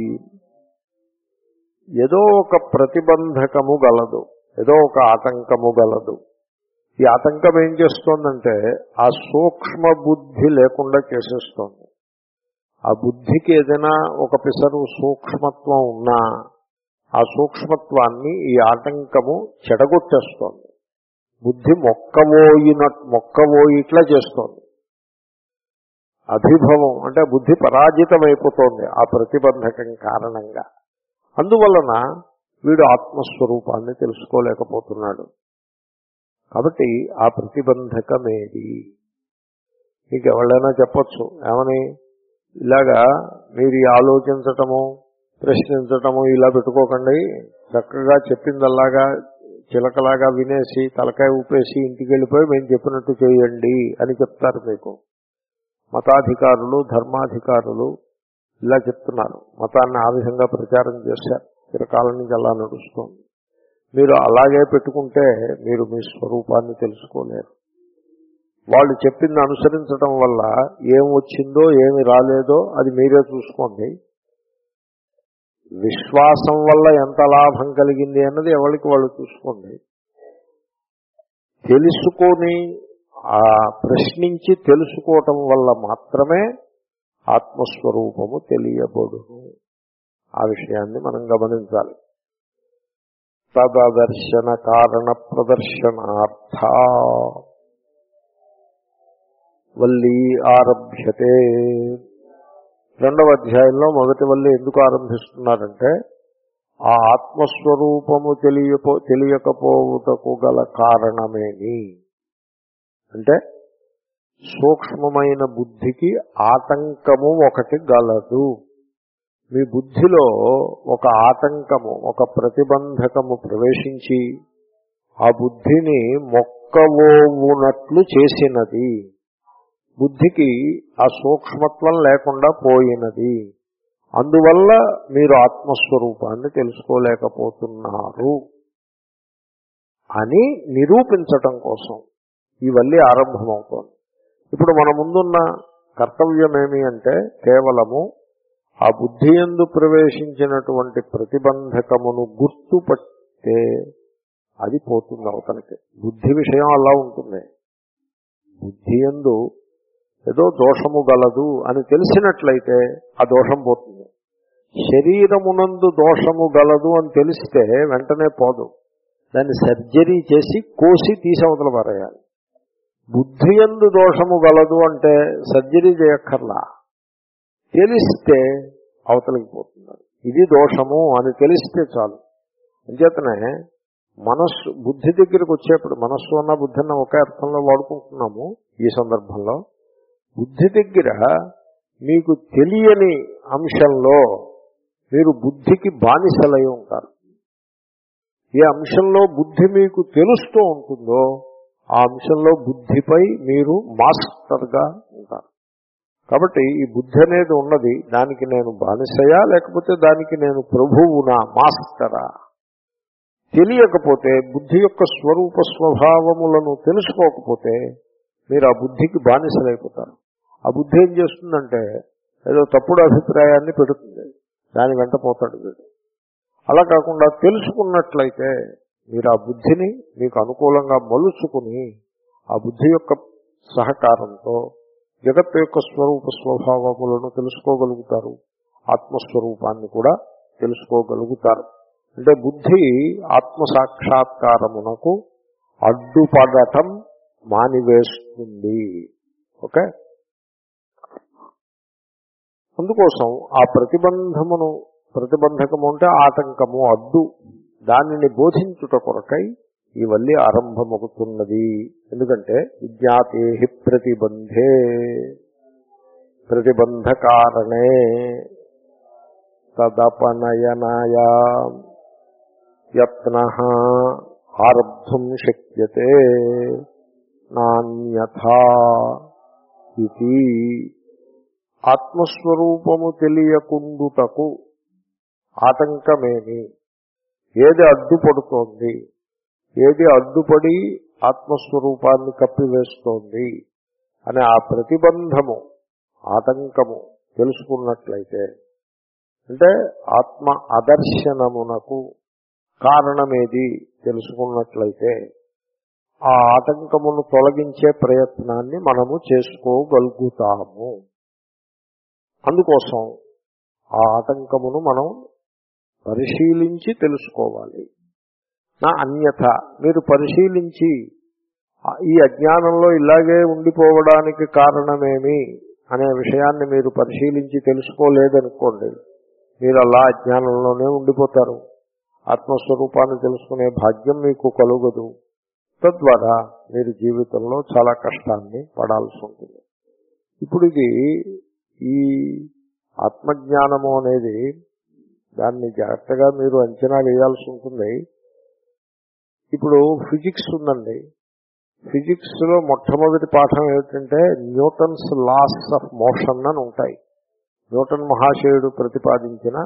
S1: ఏదో ఒక ప్రతిబంధకము గలదు, ఏదో ఒక ఆటంకము గలదు. ఈ ఆటంకం ఏం చేస్తోందంటే ఆ సూక్ష్మ బుద్ధి లేకుండా చేసేస్తోంది. ఆ బుద్ధికి ఏదైనా ఒక పిసరు సూక్ష్మత్వం ఉన్నా ఆ సూక్ష్మత్వాన్ని ఈ ఆటంకము చెడగొట్టేస్తోంది. బుద్ధి మొక్కబోయినట్ మొక్కబోయిట్లా చేస్తోంది. అభిభవం అంటే బుద్ధి పరాజితమైపోతోంది ఆ ప్రతిబంధకం కారణంగా. అందువలన వీడు ఆత్మస్వరూపాన్ని తెలుసుకోలేకపోతున్నాడు. కాబట్టి ఆ ప్రతిబంధకమేది? మీకు ఎవరైనా చెప్పచ్చు ఏమని, ఇలాగా మీరు ఆలోచించటము ప్రశ్నించటము ఇలా పెట్టుకోకండి, చక్కగా చెప్పిందల్లాగా చిలకలాగా వినేసి తలకాయ ఊపేసి ఇంటికి వెళ్ళిపోయి మేము చెప్పినట్టు చేయండి అని చెప్తారు మీకు. మతాధికారులు ధర్మాధికారులు ఇలా చెప్తున్నారు, మతాన్ని ఆ విధంగా ప్రచారం చేశారు, చిరకాలం నుంచి అలా నడుస్తోంది. మీరు అలాగే పెట్టుకుంటే మీరు మీ స్వరూపాన్ని తెలుసుకోలేరు. వాళ్ళు చెప్పింది అనుసరించడం వల్ల ఏం వచ్చిందో ఏమి రాలేదో అది మీరే చూసుకోండి. విశ్వాసం వల్ల ఎంత లాభం కలిగింది అన్నది ఎవరికి వాళ్ళు చూసుకోండి. తెలుసుకొని ఆ ప్రశ్నించి తెలుసుకోవటం వల్ల మాత్రమే ఆత్మస్వరూపము తెలియబడును. ఆ విషయాన్ని మనం గమనించాలి. తదదర్శన కారణ ప్రదర్శనార్థ వల్లి ఆరభ్యతే. రెండవ అధ్యాయంలో మొదటి వల్లి ఎందుకు ఆరంభిస్తున్నారంటే ఆ ఆత్మస్వరూపము తెలియపో తెలియకపోవుటకు గల కారణమేమి అంటే సూక్ష్మమైన బుద్ధికి ఆటంకము ఒకటి గలదు. మీ బుద్ధిలో ఒక ఆటంకము ఒక ప్రతిబంధకము ప్రవేశించి ఆ బుద్ధిని మొక్కవోవునట్లు చేసినది. బుద్ధికి ఆ సూక్ష్మత్వం లేకుండా పోయినది. అందువల్ల మీరు ఆత్మస్వరూపాన్ని తెలుసుకోలేకపోతున్నారు అని నిరూపించటం కోసం ఈ వల్లి ఆరంభమవుతోంది. ఇప్పుడు మన ముందున్న కర్తవ్యమేమి అంటే కేవలము ఆ బుద్ధి యందు ప్రవేశించినటువంటి ప్రతిబంధకమును గుర్తుపట్టే అది పోతుంది అవతలకి. బుద్ధి విషయం అలా ఉంటుంది. బుద్ధి యందు ఏదో దోషము గలదు అని తెలిసినట్లయితే ఆ దోషం పోతుంది. శరీరమునందు దోషము గలదు అని తెలిస్తే వెంటనే పోదు, దాన్ని సర్జరీ చేసి కోసి తీసి అవతల పారేయాలి. బుద్ధి యందు దోషము గలదు అంటే సర్జరీ చేయక్కర్లా, తెలిస్తే అవతలికి పోతుంది. ఇది దోషము అని తెలిస్తే చాలు. అంచేతనే మనస్సు బుద్ధి దగ్గరికి వచ్చేప్పుడు, మనస్సు అన్న బుద్ధి అన్న ఒకే అర్థంలో వాడుకుంటున్నాము ఈ సందర్భంలో. బుద్ధి దగ్గర మీకు తెలియని అంశంలో మీరు బుద్ధికి బానిసలై ఉంటారు. ఏ అంశంలో బుద్ధి మీకు తెలుస్తూ ఉంటుందో ఆ అంశంలో బుద్ధిపై మీరు మాస్టర్గా ఉంటారు. కాబట్టి ఈ బుద్ధి అనేది ఉన్నది, దానికి నేను బానిసయా లేకపోతే దానికి నేను ప్రభువునా, మాస్టరా? తెలియకపోతే, బుద్ధి యొక్క స్వరూప స్వభావములను తెలుసుకోకపోతే మీరు ఆ బుద్ధికి బానిసలైపోతారు. ఆ బుద్ధి ఏం చేస్తుందంటే ఏదో తప్పుడు అభిప్రాయాన్ని పెడుతుంది, దాని వెంట పోతాడు వీడు. అలా కాకుండా తెలుసుకున్నట్లయితే మీరు ఆ బుద్ధిని మీకు అనుకూలంగా మలుచుకుని ఆ బుద్ధి యొక్క సహకారంతో జగత్తు యొక్క స్వరూప స్వభావములను తెలుసుకోగలుగుతారు, ఆత్మస్వరూపాన్ని కూడా తెలుసుకోగలుగుతారు. అంటే బుద్ధి ఆత్మసాక్షాత్కారమునకు అడ్డుపడటం మానివేస్తుంది. ఓకే, అందుకోసం ఆ ప్రతిబంధమును, ప్రతిబంధకము అంటే ఆటంకము, అడ్డు, దానిని బోధించుట కొరకై ఈ వల్లి ఆరంభమవుతున్నది. ఎందుకంటే విజ్ఞాతే ప్రతిబంధే ప్రతిబంధకారణే తదపనయనాయ యత్నః ఆరబ్ధుం శక్యతే నాన్యథా ఇది. ఆత్మస్వరూపము తెలియకుండుటకు ఆటంకమేమి, ఏది అడ్డుపడుతోంది, ఏది అడ్డుపడి ఆత్మస్వరూపాన్ని కప్పివేస్తోంది అనే ఆ ప్రతిబంధము, ఆటంకము తెలుసుకున్నట్లయితే, అంటే ఆత్మ అదర్శనమునకు కారణమేది తెలుసుకున్నట్లయితే ఆ ఆటంకమును తొలగించే ప్రయత్నాన్ని మనము చేసుకోగలుగుతాము. అందుకోసం ఆ ఆటంకమును మనం పరిశీలించి తెలుసుకోవాలి. నా అన్యథ, మీరు పరిశీలించి ఈ అజ్ఞానంలో ఇలాగే ఉండిపోవడానికి కారణమేమి అనే విషయాన్ని మీరు పరిశీలించి తెలుసుకోలేదనుకోండి, మీరు అలా అజ్ఞానంలోనే ఉండిపోతారు. ఆత్మస్వరూపాన్ని తెలుసుకునే భాగ్యం మీకు కలుగదు. తద్వారా మీరు జీవితంలో చాలా కష్టాన్ని పడాల్సి ఉంటుంది. ఇప్పుడు ఇది ఈ ఆత్మజ్ఞానము అనేది దాన్ని జాగ్రత్తగా మీరు అంచనా వేయాల్సి ఉంటుంది. ఇప్పుడు ఫిజిక్స్ ఉందండి, ఫిజిక్స్ లో మొట్టమొదటి పాఠం ఏమిటంటే న్యూటన్స్ లాస్ ఆఫ్ మోషన్ అని ఉంటాయి. న్యూటన్ మహాశయుడు ప్రతిపాదించిన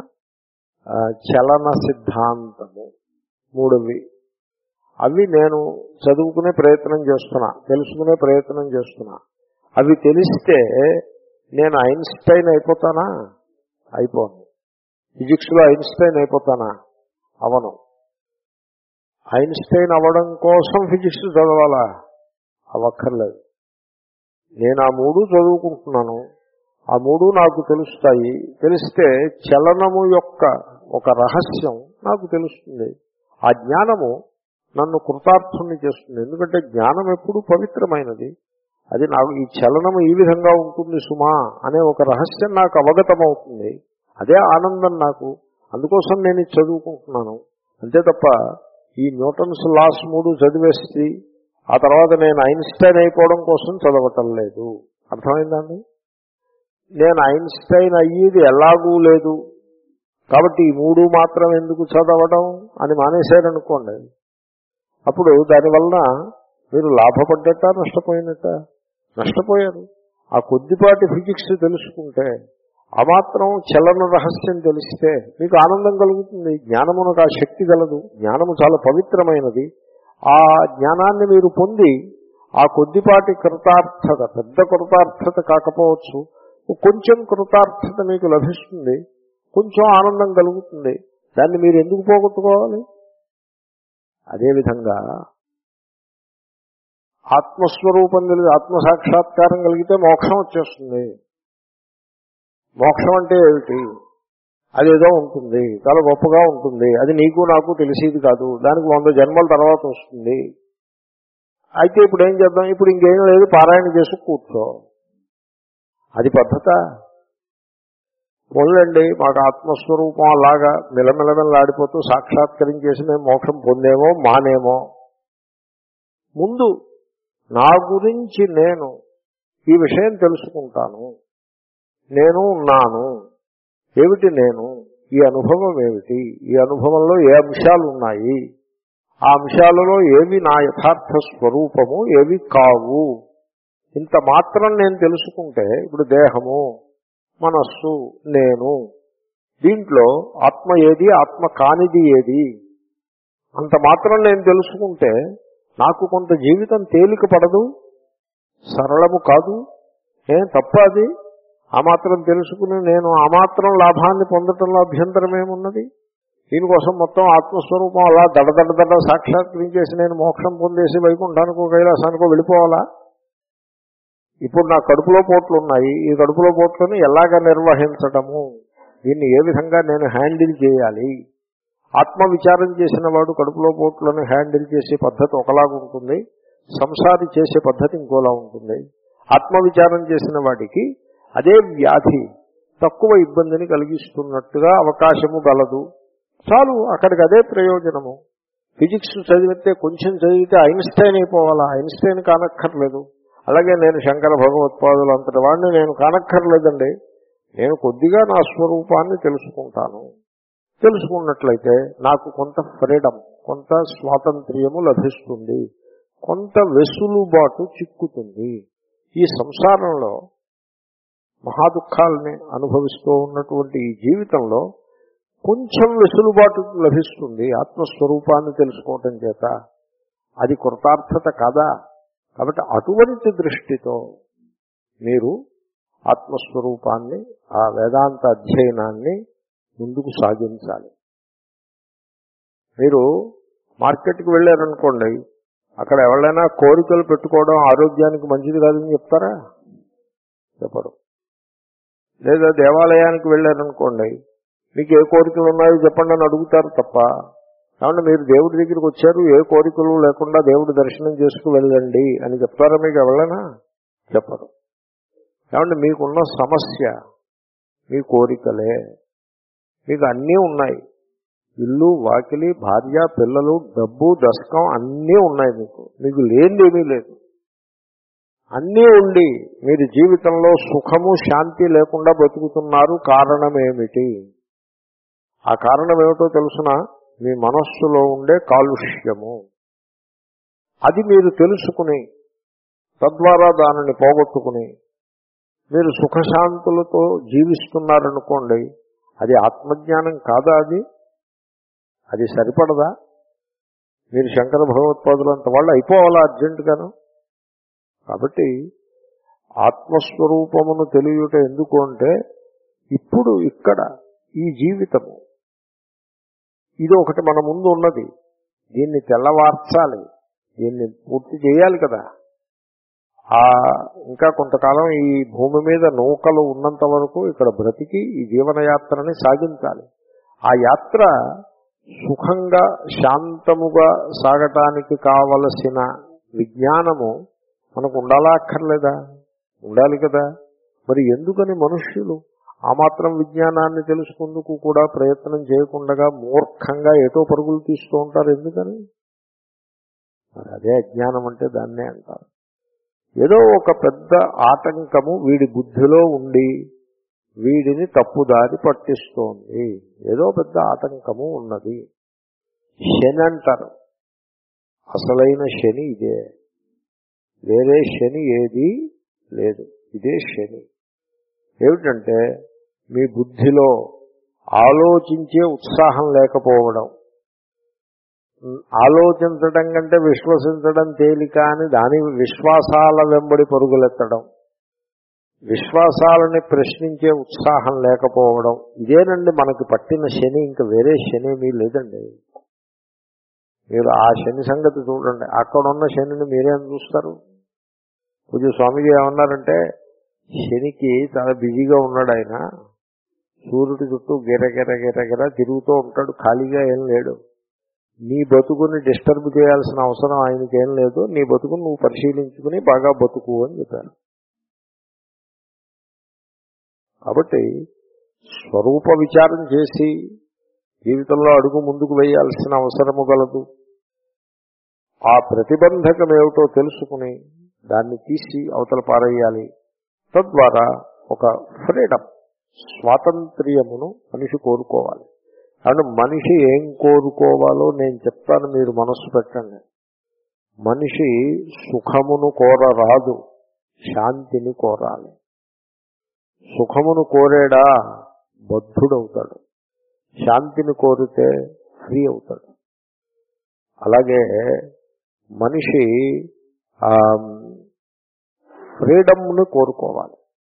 S1: చలన సిద్ధాంతము మూడవి. అవి నేను చదువుకునే ప్రయత్నం చేస్తున్నా, తెలుసుకునే ప్రయత్నం చేస్తున్నా. అవి తెలిస్తే నేను ఐన్స్టైన్ అయిపోతానా? అయిపోను. ఫిజిక్స్ లో ఐన్స్టైన్ అయిపోతానా? అవను. ఐన్స్టైన్ అవ్వడం కోసం ఫిజిక్స్ చదవాలా? అవక్కర్లేదు. నేను ఆ మూడు చదువుకుంటున్నాను, ఆ మూడు నాకు తెలుస్తాయి. తెలిస్తే చలనము యొక్క ఒక రహస్యం నాకు తెలుస్తుంది. ఆ జ్ఞానము నన్ను కృతార్థుని చేస్తుంది. ఎందుకంటే జ్ఞానం ఎప్పుడు పవిత్రమైనది. అది నాకు ఈ చలనము ఈ విధంగా ఉంటుంది సుమా అనే ఒక రహస్యం నాకు అవగతమవుతుంది. అదే ఆనందం నాకు. అందుకోసం నేను ఇది చదువుకుంటున్నాను. అంతే తప్ప ఈ న్యూటన్స్ లాస్ మూడు చదివేసి ఆ తర్వాత నేను ఐన్స్టైన్ అయిపోవడం కోసం చదవటం లేదు. అర్థమైందండి? నేను ఐన్స్టైన్ అయ్యేది ఎలాగూ లేదు కాబట్టి ఈ మూడు మాత్రం ఎందుకు చదవడం అని మానేశారనుకోండి, అప్పుడు దానివల్ల మీరు లాభపడ్డట నష్టపోయినట్ట? నష్టపోయారు. ఆ కొద్దిపాటి ఫిజిక్స్ తెలుసుకుంటే, ఆ మాత్రం చలన రహస్యం తెలిస్తే మీకు ఆనందం కలుగుతుంది. జ్ఞానమునకు ఆ శక్తి కలదు. జ్ఞానము చాలా పవిత్రమైనది. ఆ జ్ఞానాన్ని మీరు పొంది ఆ కొద్దిపాటి కృతార్థత, పెద్ద కృతార్థత కాకపోవచ్చు, కొంచెం కృతార్థత మీకు లభిస్తుంది, కొంచెం ఆనందం కలుగుతుంది. దాన్ని మీరు ఎందుకు పోగొట్టుకోవాలి? అదేవిధంగా ఆత్మస్వరూపం కలిగి ఆత్మసాక్షాత్కారం కలిగితే మోక్షం వచ్చేస్తుంది. మోక్షం అంటే ఏమిటి? అదేదో ఉంటుంది, చాలా గొప్పగా ఉంటుంది, అది నీకు నాకు తెలిసేది కాదు, దానికి వంద జన్మల తర్వాత వస్తుంది. అయితే ఇప్పుడు ఏం చేద్దాం? ఇప్పుడు ఇంకేం లేదు, పారాయణ చేసి కూర్చో. అది పద్ధత? పోలండి మాకు ఆత్మస్వరూపం అలాగా మిలమిలమిలాడిపోతూ సాక్షాత్కరించేసి మేము మోక్షం పొందేమో మానేమో. ముందు నా గురించి నేను ఈ విషయం తెలుసుకుంటాను. నేను ఉన్నాను. ఏమిటి నేను? ఈ అనుభవం ఏమిటి? ఈ అనుభవంలో ఏ అంశాలు ఉన్నాయి? ఆ అంశాలలో ఏవి నా యథార్థ స్వరూపము, ఏవి కావు? ఇంత మాత్రం నేను తెలుసుకుంటే, ఇప్పుడు దేహము, మనస్సు, నేను, దీంట్లో ఆత్మ ఏది, ఆత్మ కానిది ఏది, అంత మాత్రం నేను తెలుసుకుంటే నాకు కొంత జీవితం తేలిక పడదు, సరళము కాదు. ఏం తప్ప అది? ఆ మాత్రం తెలుసుకుని నేను ఆ మాత్రం లాభాన్ని పొందటంలో అభ్యంతరం ఏమున్నది? దీనికోసం మొత్తం ఆత్మస్వరూపం అలా దడదడ దడ సాక్షాత్కరించేసి నేను మోక్షం పొందేసి వైకుంఠానికో కైలాసానికో వెళ్ళిపోవాలా? ఇప్పుడు నా కడుపులో పోట్లు ఉన్నాయి. ఈ కడుపులో పోట్లను ఎలాగ నిర్వహించటము, దీన్ని ఏ విధంగా నేను హ్యాండిల్ చేయాలి? ఆత్మ విచారం చేసిన వాడు కడుపులో పోట్లను హ్యాండిల్ చేసే పద్ధతి ఒకలాగా ఉంటుంది, సంసారి చేసే పద్ధతి ఇంకోలా ఉంటుంది. ఆత్మ విచారం చేసిన వాడికి అదే వ్యాధి తక్కువ ఇబ్బందిని కలిగిస్తున్నట్టుగా అవకాశము గలదు. చాలు, అక్కడికి అదే ప్రయోజనము. ఫిజిక్స్ చదివితే కొంచెం చదివితే ఐన్స్టైన్ అయిపోవాలా? ఐన్స్టైన్ కానక్కర్లేదు. అలాగే నేను శంకర భగవత్పాదులు అంతటి వాడిని నేను కానక్కర్లేదండి. నేను కొద్దిగా నా స్వరూపాన్ని తెలుసుకుంటాను. తెలుసుకున్నట్లయితే నాకు కొంత ఫ్రీడమ్, కొంత స్వాతంత్ర్యము లభిస్తుంది, కొంత వెసులుబాటు చిక్కుతుంది. ఈ సంసారంలో మహాదుఖాలని అనుభవిస్తూ ఉన్నటువంటి ఈ జీవితంలో కొంచెం వెసులుబాటు లభిస్తుంది ఆత్మస్వరూపాన్ని తెలుసుకోవటం చేత. అది కృతార్థత కాదా? కాబట్టి అటువంటి దృష్టితో మీరు ఆత్మస్వరూపాన్ని, ఆ వేదాంత అధ్యయనాన్ని ముందుకు సాగించాలి. మీరు మార్కెట్కి వెళ్ళారనుకోండి, అక్కడ ఎవరైనా కోరికలు పెట్టుకోవడం ఆరోగ్యానికి మంచిది కాదని చెప్తారా? చెప్పరు. లేదా దేవాలయానికి వెళ్ళారనుకోండి, మీకు ఏ కోరికలు ఉన్నాయో చెప్పండి అని అడుగుతారు తప్ప, కాబట్టి మీరు దేవుడి దగ్గరికి వచ్చారు, ఏ కోరికలు లేకుండా దేవుడి దర్శనం చేసుకు వెళ్ళండి అని చెప్తారా మీకు ఎవరైనా? చెప్పరు. కాబట్టి మీకున్న సమస్య మీ కోరికలే. మీకు అన్నీ ఉన్నాయి, ఇల్లు, వాకిలి, భార్య, పిల్లలు, డబ్బు, దశకం అన్నీ ఉన్నాయి. మీకు మీకు లేనిదేమీ లేదు. అన్నీ ఉండి మీరు జీవితంలో సుఖము, శాంతి లేకుండా బతుకుతున్నారు. కారణమేమిటి? ఆ కారణం ఏమిటో తెలుసునా? మీ మనస్సులో ఉండే కాలుష్యము. అది మీరు తెలుసుకుని తద్వారా దానిని పోగొట్టుకుని మీరు సుఖశాంతులతో జీవిస్తున్నారనుకోండి, అది ఆత్మజ్ఞానం కాదా? అది అది సరిపడదా? మీరు శంకర భగవత్పాదులంత వాళ్ళు అయిపోవాలా అర్జెంటుగాను? కాబట్టి ఆత్మస్వరూపమును తెలియట ఎందుకు అంటే, ఇప్పుడు ఇక్కడ ఈ జీవితము ఇది ఒకటి మన ముందు ఉన్నది, దీన్ని తెల్లవార్చాలి, దీన్ని పూర్తి చేయాలి కదా. ఆ ఇంకా కొంతకాలం ఈ భూమి మీద నౌకలు ఉన్నంత వరకు ఇక్కడ బ్రతికి ఈ జీవనయాత్రని సాగించాలి. ఆ యాత్ర సుఖంగా శాంతముగా సాగటానికి కావలసిన విజ్ఞానము మనకు ఉండాలా అక్కర్లేదా? ఉండాలి కదా. మరి ఎందుకని మనుష్యులు ఆ మాత్రం విజ్ఞానాన్ని తెలుసుకుందుకు కూడా ప్రయత్నం చేయకుండా మూర్ఖంగా ఏటో పరుగులు తీస్తూ ఉంటారు? ఎందుకని? మరి అదే అజ్ఞానం అంటే దాన్నే అంటారు. ఏదో ఒక పెద్ద ఆటంకము వీడి బుద్ధిలో ఉండి వీడిని తప్పుదారి పట్టిస్తోంది. ఏదో పెద్ద ఆటంకము ఉన్నది. శని అంటారు. అసలైన శని ఇదే, వేరే శని ఏది లేదు. ఇదే శని. ఏమిటంటే మీ బుద్ధిలో ఆలోచించే ఉత్సాహం లేకపోవడం. ఆలోచించడం కంటే విశ్వసించడం తేలిక అని దాని విశ్వాసాల వెంబడి పరుగులెత్తడం, విశ్వాసాలని ప్రశ్నించే ఉత్సాహం లేకపోవడం, ఇదేనండి మనకి పట్టిన శని. ఇంకా వేరే శని మీ లేదండి. మీరు ఆ శని సంగతి చూడండి. అక్కడున్న శనిని మీరేం చూస్తారు? పూజ స్వామిజీ ఏమన్నారంటే, శనికి చాలా బిజీగా ఉన్నాడు ఆయన, సూర్యుడి చుట్టూ గిరగిర గిరగిర తిరుగుతూ ఉంటాడు, ఖాళీగా ఏం లేడు. నీ బతుకుని డిస్టర్బ్ చేయాల్సిన అవసరం ఆయనకేం లేదు, నీ బతుకుని నువ్వు పరిశీలించుకుని బాగా బతుకు అని చెప్పారు. కాబట్టి స్వరూప విచారం చేసి జీవితంలో అడుగు ముందుకు వేయాల్సిన అవసరము గలదు. ఆ ప్రతిబంధకం ఏమిటో తెలుసుకుని దాన్ని తీసి అవతల పారేయాలి. తద్వారా ఒక ఫ్రీడమ్, స్వాతంత్ర్యమును మనిషి కోరుకోవాలి. కాబట్టి మనిషి ఏం కోరుకోవాలో నేను చెప్తాను, మీరు మనస్సు పెట్టండి. మనిషి సుఖమును కోరరాదు, శాంతిని కోరాలి. సుఖమును కోరేడా బద్ధుడవుతాడు, శాంతిని కోరితే ఫ్రీ అవుతాడు. అలాగే మనిషి ఫ్రీడమ్ను కోరుకోవాలి.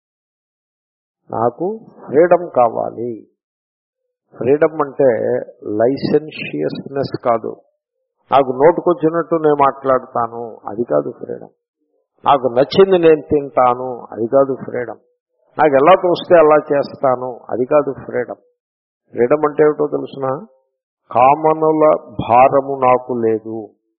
S1: నాకు ఫ్రీడమ్ కావాలి. ఫ్రీడమ్ అంటే లైసెన్షియస్నెస్ కాదు. నాకు నోటుకొచ్చినట్టు నేను మాట్లాడతాను, అది కాదు ఫ్రీడమ్. నాకు నచ్చింది నేను తింటాను, అది కాదు ఫ్రీడమ్. నాకు ఎలా తోస్తే అలా చేస్తాను, అది కాదు ఫ్రీడమ్. ఫ్రీడమ్ అంటే ఏమిటో తెలుసిన, కామనుల భారము నాకు లేదు,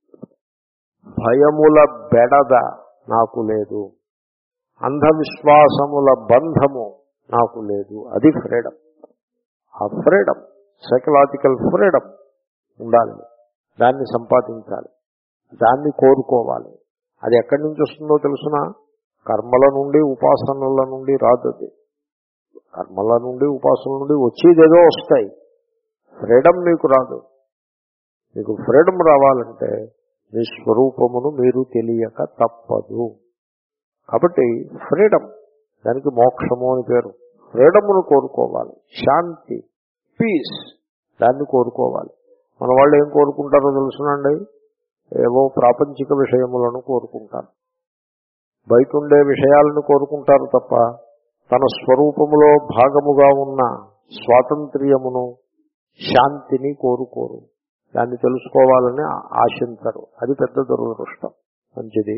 S1: భయముల బెడద నాకు లేదు, అంధవిశ్వాసముల బంధము నాకు లేదు. అది ఫ్రీడమ్. ఆ ఫ్రీడమ్, సైకలాజికల్ ఫ్రీడమ్ ఉండాలి. దాన్ని సంపాదించాలి, దాన్ని కోరుకోవాలి. అది ఎక్కడి నుంచి వస్తుందో తెలుసిన, కర్మల నుండి ఉపాసనల నుండి రాదు. అది కర్మల నుండి ఉపాసనల నుండి వచ్చేదేదో వస్తాయి. ఫ్రీడమ్ మీకు రాదు. మీకు ఫ్రీడమ్ రావాలంటే మీ స్వరూపమును మీరు తెలియక తప్పదు. కాబట్టి ఫ్రీడమ్, దానికి మోక్షము అని పేరు. ఫ్రీడమ్ను కోరుకోవాలి. శాంతి, పీస్, దాన్ని కోరుకోవాలి. మన వాళ్ళు ఏం కోరుకుంటారో తెలుసునండి, ఏవో ప్రాపంచిక విషయములను కోరుకుంటారు, బయట ఉండే విషయాలను కోరుకుంటారు తప్ప తన స్వరూపములో భాగముగా ఉన్న స్వాతంత్ర్యమును, శాంతిని కోరుకోరు. దాన్ని తెలుసుకోవాలని ఆశించరు. అది పెద్ద దురదృష్టం. మంచిది.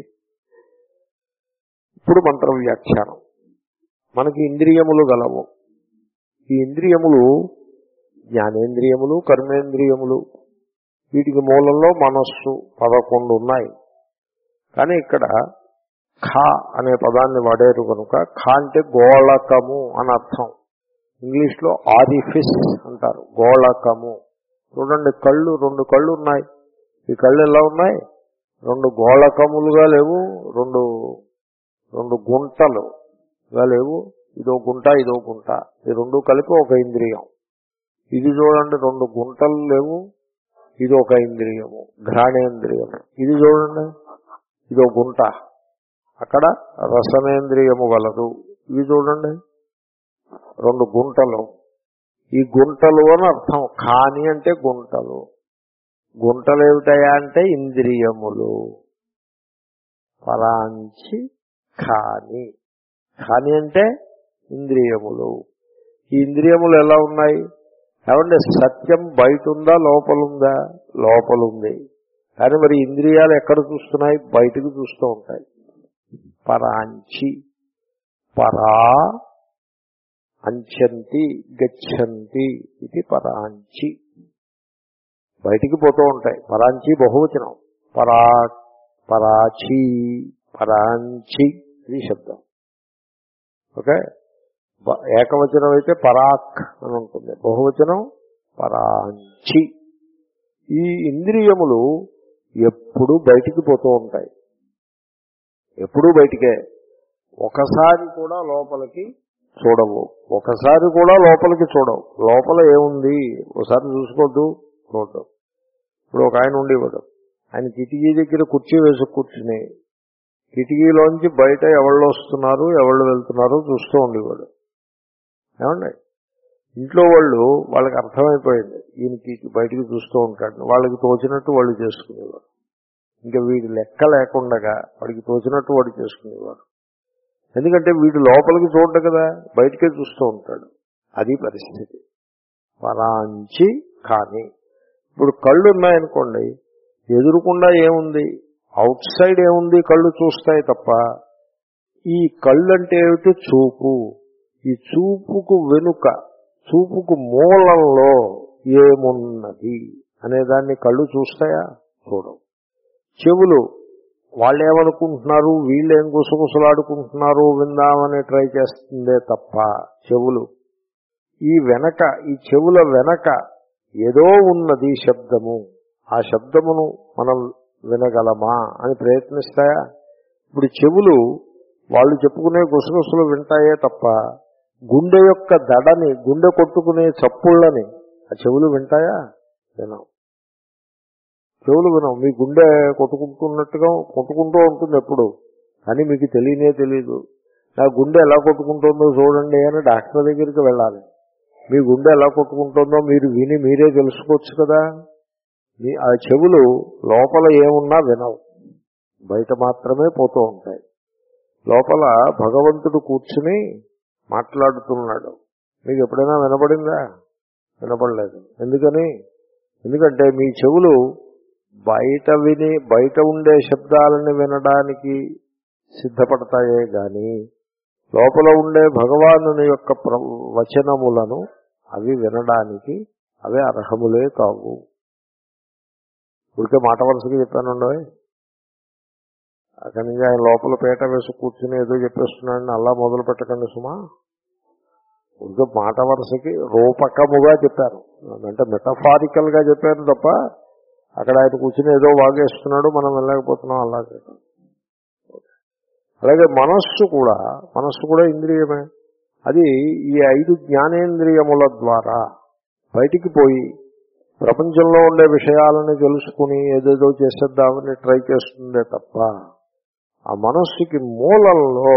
S1: ఇప్పుడు మంత్ర వ్యాఖ్యానం. మనకి ఇంద్రియములు గలవు. ఈ ఇంద్రియములు జ్ఞానేంద్రియములు, కర్మేంద్రియములు. వీటికి మూలంలో మనస్సు పదకొండు ఉన్నాయి. కానీ ఇక్కడ ఖా అనే పదాన్ని వాడారు కనుక, ఖా అంటే గోళకము అని అర్థం. ఇంగ్లీష్లో ఆరిఫిస్ అంటారు, గోళకము. చూడండి, కళ్ళు, రెండు కళ్ళు ఉన్నాయి. ఈ కళ్ళు ఎలా ఉన్నాయి? రెండు గోళకములుగా లేవు, రెండు రెండు గుంటలుగా లేవు. ఇదో గుంట, ఇదో గుంట. ఈ రెండు కలిపి ఒక ఇంద్రియం. ఇది చూడండి, రెండు గుంటలు లేవు, ఇది ఒక ఇంద్రియము, ఘ్రాణేంద్రియము. ఇది చూడండి, ఇదో గుంట. అక్కడ రసనేంద్రియము గలదు. ఇవి చూడండి, రెండు గుంటలు. ఈ గుంటలు అని అర్థం. ఖాని అంటే గుంటలు. గుంటలు ఏమిటాయా అంటే ఇంద్రియములు. పరాంచి ఖాని. ఖాని అంటే ఇంద్రియములు. ఈ ఇంద్రియములు ఎలా ఉన్నాయి? ఏమంటే సత్యం బయట ఉందా, లోపలుందా? లోపలుంది. కానీ మరి ఇంద్రియాలు ఎక్కడ చూస్తున్నాయి? బయటకు చూస్తూ ఉంటాయి. పరాంచి, పరా అంచంతి గచ్చంతి, ఇది పరాంచి. బయటికి పోతూ ఉంటాయి. పరాంచి బహువచనం. పరా పరాచి, పరాంచి, ఇది శబ్దం. ఓకే. ఏకవచనం అయితే పరాక్ అని ఉంటుంది, బహువచనం పరాంచి. ఈ ఇంద్రియములు ఎప్పుడూ బయటికి పోతూ ఉంటాయి. ఎప్పుడూ బయటికే. ఒకసారి కూడా లోపలికి చూడవు. ఒకసారి కూడా లోపలికి చూడవు. లోపల ఏముంది ఒకసారి చూసుకోవద్దు, చూడవు. ఇప్పుడు ఒక ఆయన ఉండేవాడు. ఆయన కిటికీ దగ్గర కుర్చీ వేసి కూర్చుని కిటికీలోంచి బయట ఎవళ్ళు వస్తున్నారు, ఎవళ్ళు వెళ్తున్నారో చూస్తూ ఉండేవాడు. ఏమండి, ఇంట్లో వాళ్ళు వాళ్ళకి అర్థమైపోయింది ఈయనకి బయటికి చూస్తూ ఉంటాడు. వాళ్ళకి తోచినట్టు వాళ్ళు చేసుకునేవారు. ఇంకా వీడి లెక్క లేకుండా వాడికి తోచినట్టు వాడు చేసుకునేవారు. ఎందుకంటే వీడు లోపలికి చూడడు కదా, బయటికే చూస్తూ ఉంటాడు. అది పరిస్థితి. పరాంచి కానీ. ఇప్పుడు కళ్ళు ఉన్నాయనుకోండి, ఎదురుకుండా ఏముంది? అవుట్ సైడ్ ఏముంది? కళ్ళు చూస్తాయి తప్ప. ఈ కళ్ళు అంటే ఏమిటి? చూపు. ఈ చూపుకు వెనుక, చూపుకు మూలంలో ఏమున్నది అనేదాన్ని కళ్ళు చూస్తాయా? చూడవు. చెవులు వాళ్ళు ఏమనుకుంటున్నారు, వీళ్ళు ఏం గుసగుసలాడుకుంటున్నారు విందామని ట్రై చేస్తుందే తప్ప చెవులు ఈ వెనక, ఈ చెవుల వెనక ఏదో ఉన్నది శబ్దము, ఆ శబ్దమును మనం వినగలమా అని ప్రయత్నిస్తాయా? ఇప్పుడు చెవులు వాళ్ళు చెప్పుకునే గుసగుసలు వింటాయే తప్ప గుండె యొక్క దడని, గుండె కొట్టుకునే చప్పుళ్ళని ఆ చెవులు వింటాయా? వినవు. చెవులు వినవు. మీ గుండె కొట్టుకుంటున్నట్టుగా కొట్టుకుంటూ ఉంటుంది ఎప్పుడు, కానీ మీకు తెలియనే తెలీదు. నా గుండె ఎలా కొట్టుకుంటుందో చూడండి అని డాక్టర్ దగ్గరికి వెళ్ళాలి. మీ గుండె ఎలా కొట్టుకుంటుందో మీరు విని మీరే తెలుసుకోవచ్చు కదా. మీ ఆ చెవులు లోపల ఏమున్నా వినవు, బయట మాత్రమే పోతూ ఉంటాయి. లోపల భగవంతుడు కూర్చుని మాట్లాడుతున్నాడు. మీకు ఎప్పుడైనా వినపడిందా? వినపడలేదు. ఎందుకని? ఎందుకంటే మీ చెవులు బయట విని బయట ఉండే శబ్దాలను వినడానికి సిద్ధపడతాయే గాని లోపల ఉండే భగవానుని యొక్క వచనములను అవి వినడానికి అవి అర్హములే కావు. ఊరికే మాట వరుసగా చెప్పానండి. అక్కడి నుంచి ఆయన లోపల పీట వేసి కూర్చుని ఏదో చెప్పేస్తున్నాడని అలా మొదలు పెట్టకండి సుమా. ఊరికే మాట వరుసకి రూపకముగా చెప్పారు, అంటే మెటఫారికల్ గా చెప్పారు తప్ప అక్కడ ఆయన కూర్చుని ఏదో వాగేస్తున్నాడు మనం వెళ్ళలేకపోతున్నాం అలాగే. అలాగే మనస్సు కూడా మనస్సు కూడా ఇంద్రియమే. అది ఈ ఐదు జ్ఞానేంద్రియముల ద్వారా బయటికి పోయి ప్రపంచంలో ఉండే విషయాలని తెలుసుకుని ఏదేదో చేసేద్దామని ట్రై చేస్తుందే తప్ప ఆ మనస్సుకి మూలంలో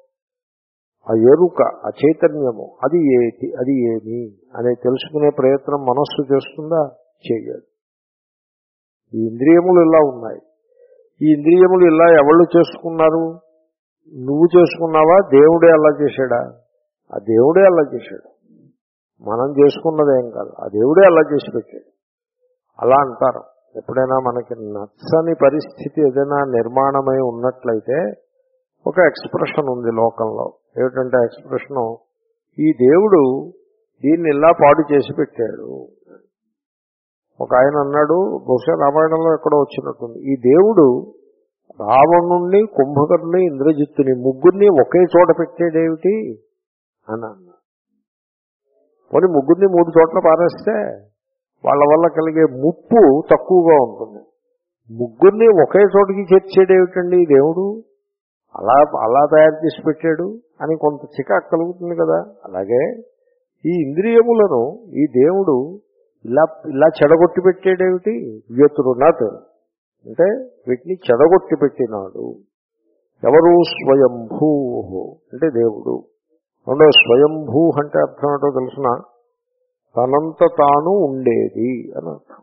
S1: ఆ ఎరుక, ఆ చైతన్యము అది ఏది, అది ఏమి అనే తెలుసుకునే ప్రయత్నం మనస్సు చేస్తుందా? చేయదు. ఈ ఇంద్రియములు ఇలా ఉన్నాయి. ఈ ఇంద్రియములు ఇలా ఎవళ్ళు చేసుకున్నారు? నువ్వు చేసుకున్నావా? దేవుడే అలా చేశాడా? ఆ దేవుడే అలా చేశాడు. మనం చేసుకున్నదేం కాదు, ఆ దేవుడే అలా చేసి పెట్టాడు. అలా అంటారు. ఎప్పుడైనా మనకి నచ్చని పరిస్థితి ఏదైనా నిర్మాణమై ఉన్నట్లయితే ఒక ఎక్స్ప్రెషన్ ఉంది లోకంలో. ఏమిటంటే ఎక్స్ప్రెషను, ఈ దేవుడు దీన్ని ఇలా పాడు చేసి పెట్టాడు. ఒక ఆయన అన్నాడు, బహుశా రామాయణంలో ఎక్కడో వచ్చినట్టుంది, ఈ దేవుడు రావణుణ్ణి, కుంభకర్ణుని, ఇంద్రజిత్తుని ముగ్గురిని ఒకే చోట పెట్టాడేమిటి అని అన్నాడు. పోనీ ముగ్గురిని మూడు చోట్ల పారేస్తే వాళ్ళ వల్ల కలిగే ముప్పు తక్కువగా ఉంటుంది. ముగ్గురిని ఒకే చోటికి చేర్చేడేమిటండి దేవుడు, అలా అలా తయారు చేసి పెట్టాడు అని కొంత చికాకు కలుగుతుంది కదా. అలాగే ఈ ఇంద్రియములను ఈ దేవుడు ఇలా ఇలా చెడగొట్టి పెట్టాడేమిటి? వ్యతురునాథ్ అంటే వీటిని చెడగొట్టి పెట్టినాడు. ఎవరు? స్వయంభూ అంటే దేవుడు. రెండో స్వయంభూ అంటే అర్థం ఏంటో తెలుసిన, తనంత తాను ఉండేది అని అర్థం.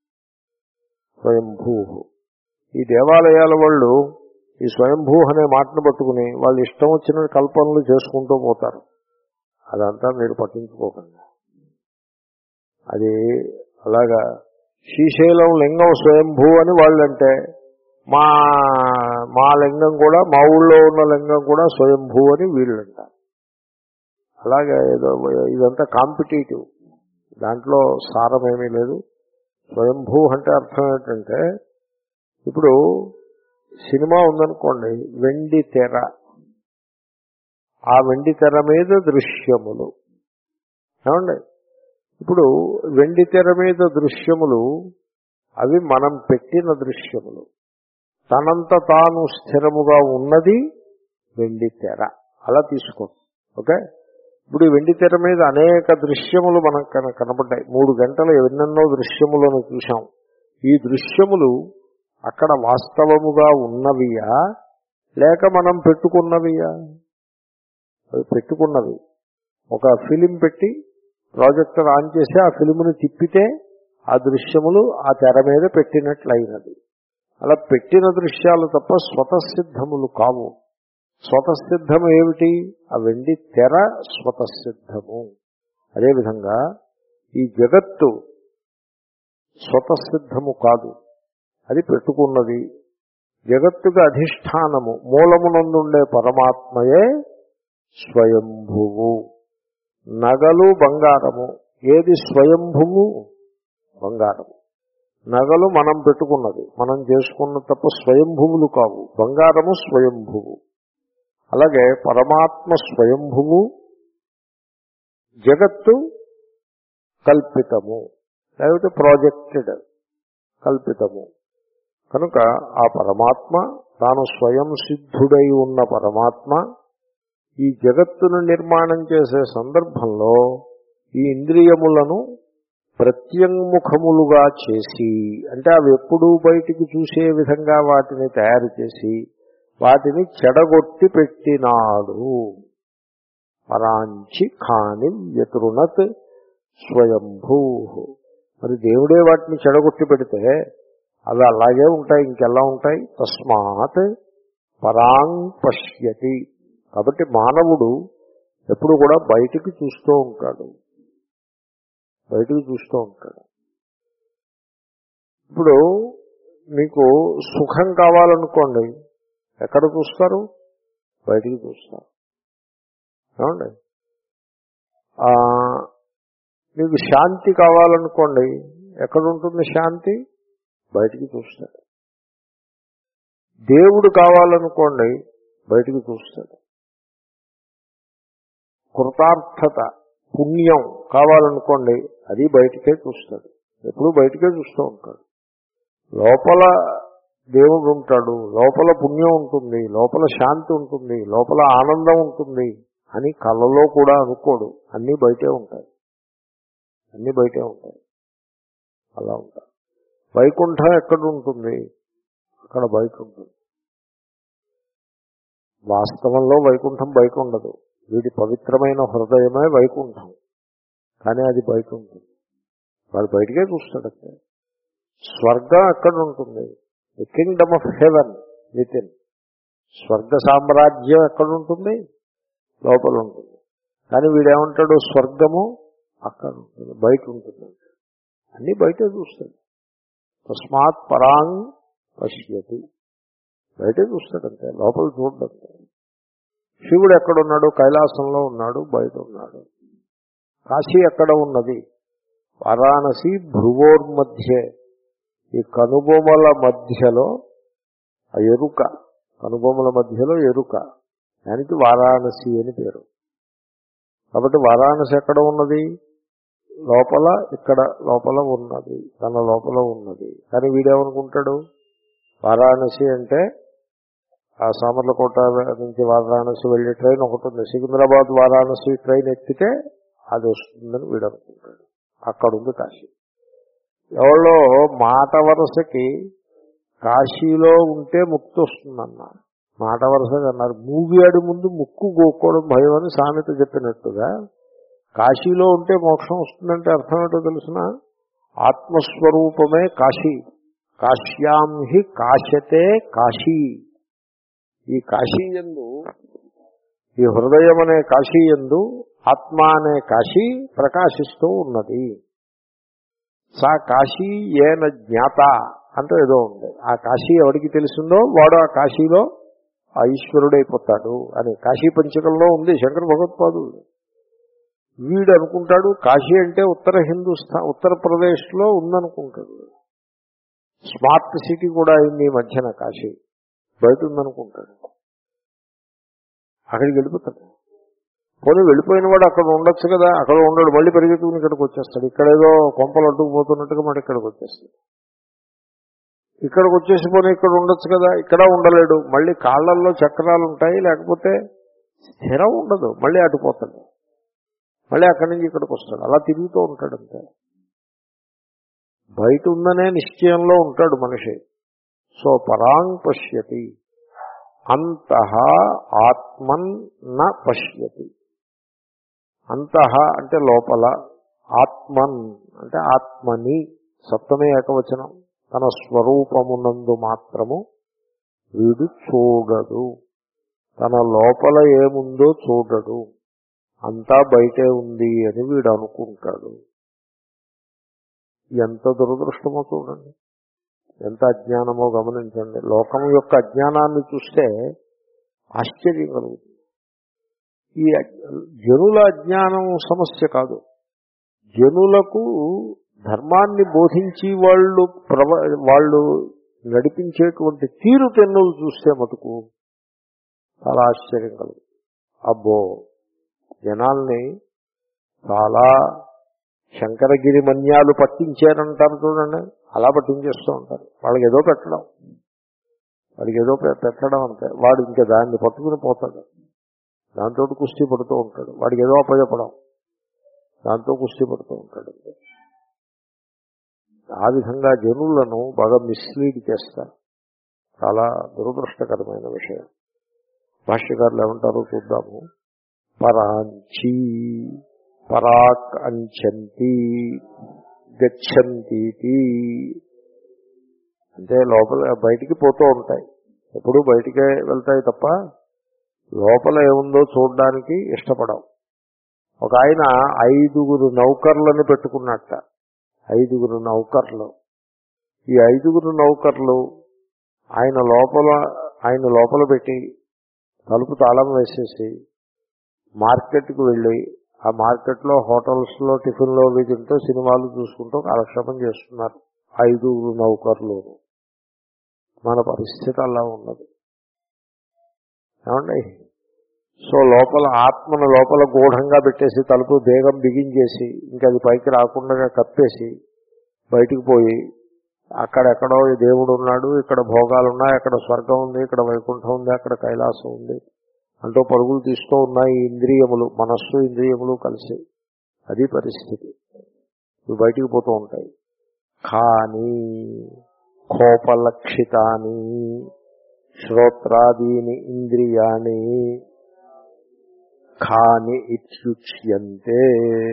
S1: స్వయంభూ. ఈ దేవాలయాల వాళ్ళు ఈ స్వయంభూ అనే మాటను పట్టుకుని వాళ్ళు ఇష్టం వచ్చిన కల్పనలు చేసుకుంటూ పోతారు. అదంతా మీరు పట్టించుకోకండి. అది అలాగా శ్రీశైలం లింగం స్వయంభూ అని వాళ్ళంటే మా మా లింగం కూడా, మా ఊళ్ళో ఉన్న లింగం కూడా స్వయంభూ అని వీళ్ళంటారు. అలాగే ఏదో ఇదంతా కాంపిటేటివ్, దాంట్లో సారమేమీ లేదు. స్వయంభూ అంటే అర్థం ఏంటంటే, ఇప్పుడు సినిమా ఉందనుకోండి, వెండి తెర, ఆ వెండి తెర మీద దృశ్యములు ఏమండి. ఇప్పుడు వెండి తెర మీద దృశ్యములు అవి మనం పెట్టిన దృశ్యములు. తనంత తాను స్థిరముగా ఉన్నది వెండి తెర. అలా తీసుకో. ఓకే. ఇప్పుడు ఈ వెండి తెర మీద అనేక దృశ్యములు మనకు కనపడ్డాయి. మూడు గంటలు ఎన్నెన్నో దృశ్యములను చూశాం. ఈ దృశ్యములు అక్కడ వాస్తవముగా ఉన్నవియా లేక మనం పెట్టుకున్నవియా? అవి పెట్టుకున్నవి. ఒక ఫిలిం పెట్టి ప్రాజెక్టర్ ఆన్ చేసి ఆ ఫిలింను తిప్పితే ఆ దృశ్యములు ఆ తెర మీద పెట్టినట్లయినది. అలా పెట్టిన దృశ్యాలు తప్ప స్వతసిద్ధములు కావు. స్వతసిద్ధము ఏమిటి? ఆ వెండి తెర స్వతసిద్ధము. అదేవిధంగా ఈ జగత్తు స్వతసిద్ధము కాదు, అది పెట్టుకున్నది. జగత్తుకు అధిష్టానము మూలమునందుండే పరమాత్మయే స్వయంభువు. నగలు బంగారము ఏది స్వయంభువు? బంగారము. నగలు మనం పెట్టుకున్నది, మనం చేసుకున్న తప్ప స్వయంభువులు కావు. బంగారము స్వయంభువు. అలాగే పరమాత్మ స్వయంభువు, జగత్తు కల్పితము, లేకపోతే ప్రాజెక్టెడ్, కల్పితము. కనుక ఆ పరమాత్మ తాను స్వయం సిద్ధుడై ఉన్న పరమాత్మ ఈ జగత్తును నిర్మాణం చేసే సందర్భంలో ఈ ఇంద్రియములను ప్రత్యంముఖములుగా చేసి, అంటే అవి ఎప్పుడూ బయటికి చూసే విధంగా వాటిని తయారు చేసి వాటిని చెడగొట్టి పెట్టినాడు. పరాంచి ఖాని యతృణత్ స్వయంభూ. మరి దేవుడే వాటిని చెడగొట్టి పెడితే అవి అలాగే ఉంటాయి, ఇంకెలా ఉంటాయి? తస్మాత్ పరాంగ్ పశ్యతి. కాబట్టి మానవుడు ఎప్పుడు కూడా బయటికి చూస్తూ ఉంటాడు, బయటికి చూస్తూ ఉంటాడు. ఇప్పుడు మీకు సుఖం కావాలనుకోండి, ఎక్కడ చూస్తారు? బయటికి చూస్తారు. ఏమండి? మీకు శాంతి కావాలనుకోండి, ఎక్కడ ఉంటుంది శాంతి? బయటికి చూస్తాడు. దేవుడు కావాలనుకోండి, బయటికి చూస్తాడు. కృతార్థత, పుణ్యం కావాలనుకోండి, అది బయటికే చూస్తాడు. ఎప్పుడూ బయటికే చూస్తూ ఉంటాడు. లోపల దేవుడు ఉంటాడు, లోపల పుణ్యం ఉంటుంది, లోపల శాంతి ఉంటుంది, లోపల ఆనందం ఉంటుంది అని కళ్ళలో కూడా అనుకోడు. అన్నీ బయటే ఉంటాయి, అన్నీ బయటే ఉంటాయి. అలా ఉంటాయి. వైకుంఠం ఎక్కడ ఉంటుంది? అక్కడ బయట ఉంటుంది. వాస్తవంలో వైకుంఠం బయట ఉండదు. వీడి పవిత్రమైన హృదయమే వైకుంఠం, కానీ అది బయట ఉంటుంది. వాడు బయటికే చూస్తాడంటే. స్వర్గం ఎక్కడ ఉంటుంది? The kingdom of heaven within. స్వర్గ సామ్రాజ్యం ఎక్కడ ఉంటుంది? లోపల ఉంటుంది. కానీ వీడేమంటాడు? స్వర్గము అక్కడ ఉంటుంది, బయట ఉంటుంది. అన్నీ బయటే చూస్తాడు. తస్మాత్ పరాంగ్ పశ్యతి. బయటే చూస్తాడంతే, లోపల చూడంతే. శివుడు ఎక్కడున్నాడు? కైలాసంలో ఉన్నాడు, బయట ఉన్నాడు. కాశీ ఎక్కడ ఉన్నది? వారాణసి భ్రువోర్మధ్యే, ఈ కనుబొమల మధ్యలో ఆ ఎరుక, కనుబొమల మధ్యలో ఎరుక, దానికి వారాణసి అని పేరు. కాబట్టి వారాణసి ఎక్కడ ఉన్నది? లోపల, ఇక్కడ లోపల ఉన్నది, తన లోపల ఉన్నది. కానీ వీడేమనుకుంటాడు? వారాణసి అంటే ఆ సామర్లకోట నుంచి వారాణసి వెళ్ళే ట్రైన్ ఒకటి ఉంది, సికింద్రాబాద్ వారాణసి ట్రైన్ ఎక్కితే అది వస్తుందని వీడు అనుకుంటాడు. అక్కడ ఉంది కాశీ. ఎవరో మాట వరుసకి కాశీలో ఉంటే ముక్తి వస్తుందన్న మాట వరుసగా అన్నారు. మూగియాడి ముందు ముక్కు గోక్కోవడం భయం అని సామెత చెప్పినట్టుగా కాశీలో ఉంటే మోక్షం వస్తుందంటే అర్థం ఏంటో తెలుసిన? ఆత్మస్వరూపమే కాశీ. కాశ్యాం హి కాశతే కాశీ. ఈ కాశీయందు, ఈ హృదయం అనే కాశీయందు ఆత్మ అనే కాశీ ప్రకాశిస్తూ ఉన్నది. సా కాశీ ఏన జ్ఞాత అంటే ఏదో ఉంది. ఆ కాశీ ఎవరికి తెలిసిందో వాడు ఆ కాశీలో ఆ ఈశ్వరుడైపోతాడు అని కాశీ పంచకంలో ఉంది శంకర భగవత్పాదులు. వీడు అనుకుంటాడు కాశీ అంటే ఉత్తర హిందూస్థాన్, ఉత్తరప్రదేశ్లో ఉందనుకుంటాడు. స్మార్ట్ సిటీ కూడా అయింది ఈ మధ్యన కాశీ, బయట ఉందనుకుంటాడు. అక్కడికి వెళ్ళిపోతాడు. పోనీ వెళ్ళిపోయిన వాడు అక్కడ ఉండొచ్చు కదా, అక్కడ ఉండడు, మళ్ళీ పరిగెత్తుకుని ఇక్కడికి వచ్చేస్తాడు. ఇక్కడేదో కొంపలు అడ్డుకుపోతున్నట్టుగా మరి ఇక్కడికి వచ్చేస్తాడు. ఇక్కడికి వచ్చేసి పోనీ ఇక్కడ ఉండొచ్చు కదా, ఇక్కడ ఉండలేడు. మళ్ళీ కాళ్ళల్లో చక్రాలు ఉంటాయి, లేకపోతే స్థిరం ఉండదు, మళ్ళీ అడ్డుపోతాడు. మళ్ళీ అక్కడి నుంచి ఇక్కడికి వస్తాడు. అలా తిరుగుతూ ఉంటాడు అంతే. బయట ఉందనే నిశ్చయంలో ఉంటాడు మనిషి. సో పరాంగ్ పశ్యతి, అంతః ఆత్మన్ న పశ్యతి. అంతః అంటే లోపల, ఆత్మన్ అంటే ఆత్మని, సప్తమే ఏకవచనం. తన స్వరూపమునందు మాత్రము వీడు చూడడు. తన లోపల ఏముందో చూడడు, అంతా బయటే ఉంది అని వీడు అనుకుంటాడు. ఎంత దురదృష్టమో చూడండి, ఎంత అజ్ఞానమో గమనించండి. లోకం యొక్క అజ్ఞానాన్ని చూస్తే ఆశ్చర్యం కలుగుతుంది. ఈ జనుల అజ్ఞానం సమస్య కాదు. జనులకు ధర్మాన్ని బోధించి వాళ్ళు ప్రవ వాళ్ళు నడిపించేటువంటి తీరు తెన్నులు చూస్తే మటుకు చాలా ఆశ్చర్యం కలుగుతుంది. అబ్బో, జనాల్ని చాలా శంకరగిరి మన్యాలు పట్టించారంటారు చూడండి, అలా పట్టించేస్తూ ఉంటారు. వాళ్ళకి ఏదో పెట్టడం వాడికి ఏదో పెట్టడం అంతే. వాడు ఇంకా దాన్ని పట్టుకుని పోతాడు, దాంతో కుస్తీ పడుతూ ఉంటాడు. వాడికి ఏదో అప్పచెప్పడం, దాంతో కుస్తీ పడుతూ ఉంటాడు. ఆ విధంగా జనులను బాగా మిస్లీడ్ చేస్తారు. చాలా దురదృష్టకరమైన విషయం. భాష్యకారులు ఏమంటారో చూద్దాము. పరాంచి పరాక్ అంచంతి గచ్చంతి అంటే లోపల బయటికి పోతూ ఉంటాయి, ఎప్పుడూ బయటికే వెళ్తాయి తప్ప లోపల ఏముందో చూడడానికి ఇష్టపడవు. ఒక ఆయన ఐదుగురు నౌకర్లను పెట్టుకున్నట్ట. ఐదుగురు నౌకర్లు. ఈ ఐదుగురు నౌకర్లు ఆయన లోపల ఆయన లోపల పెట్టి తలుపు తాళం వేసేసి మార్కెట్కి వెళ్ళి ఆ మార్కెట్లో హోటల్స్లో టిఫిన్లో తింటూ సినిమాలు చూసుకుంటూ కాలక్షేపం చేస్తున్నారు ఐదుగురు నౌకర్లు. మన పరిస్థితి అలా ఉన్నది ఏమండి. సో లోపల ఆత్మను లోపల గూఢంగా పెట్టేసి తలుపు బేగం బిగించేసి ఇంకా అది పైకి రాకుండా కప్పేసి బయటికి పోయి అక్కడెక్కడో దేవుడు ఉన్నాడు, ఇక్కడ భోగాలు ఉన్నాయి, అక్కడ స్వర్గం ఉంది, ఇక్కడ వైకుంఠం ఉంది, అక్కడ కైలాసం ఉంది అంటూ పరుగులు తీస్తూ ఉన్నాయి ఇంద్రియములు, మనస్సు ఇంద్రియములు కలిసి. అది పరిస్థితి. ఇవి బయటికి పోతూ ఉంటాయి. కానీ కోపలక్షితాని శ్రోత్రాదీని ఇంద్రియాణి ఖాని ఇత్యుచ్యంతే.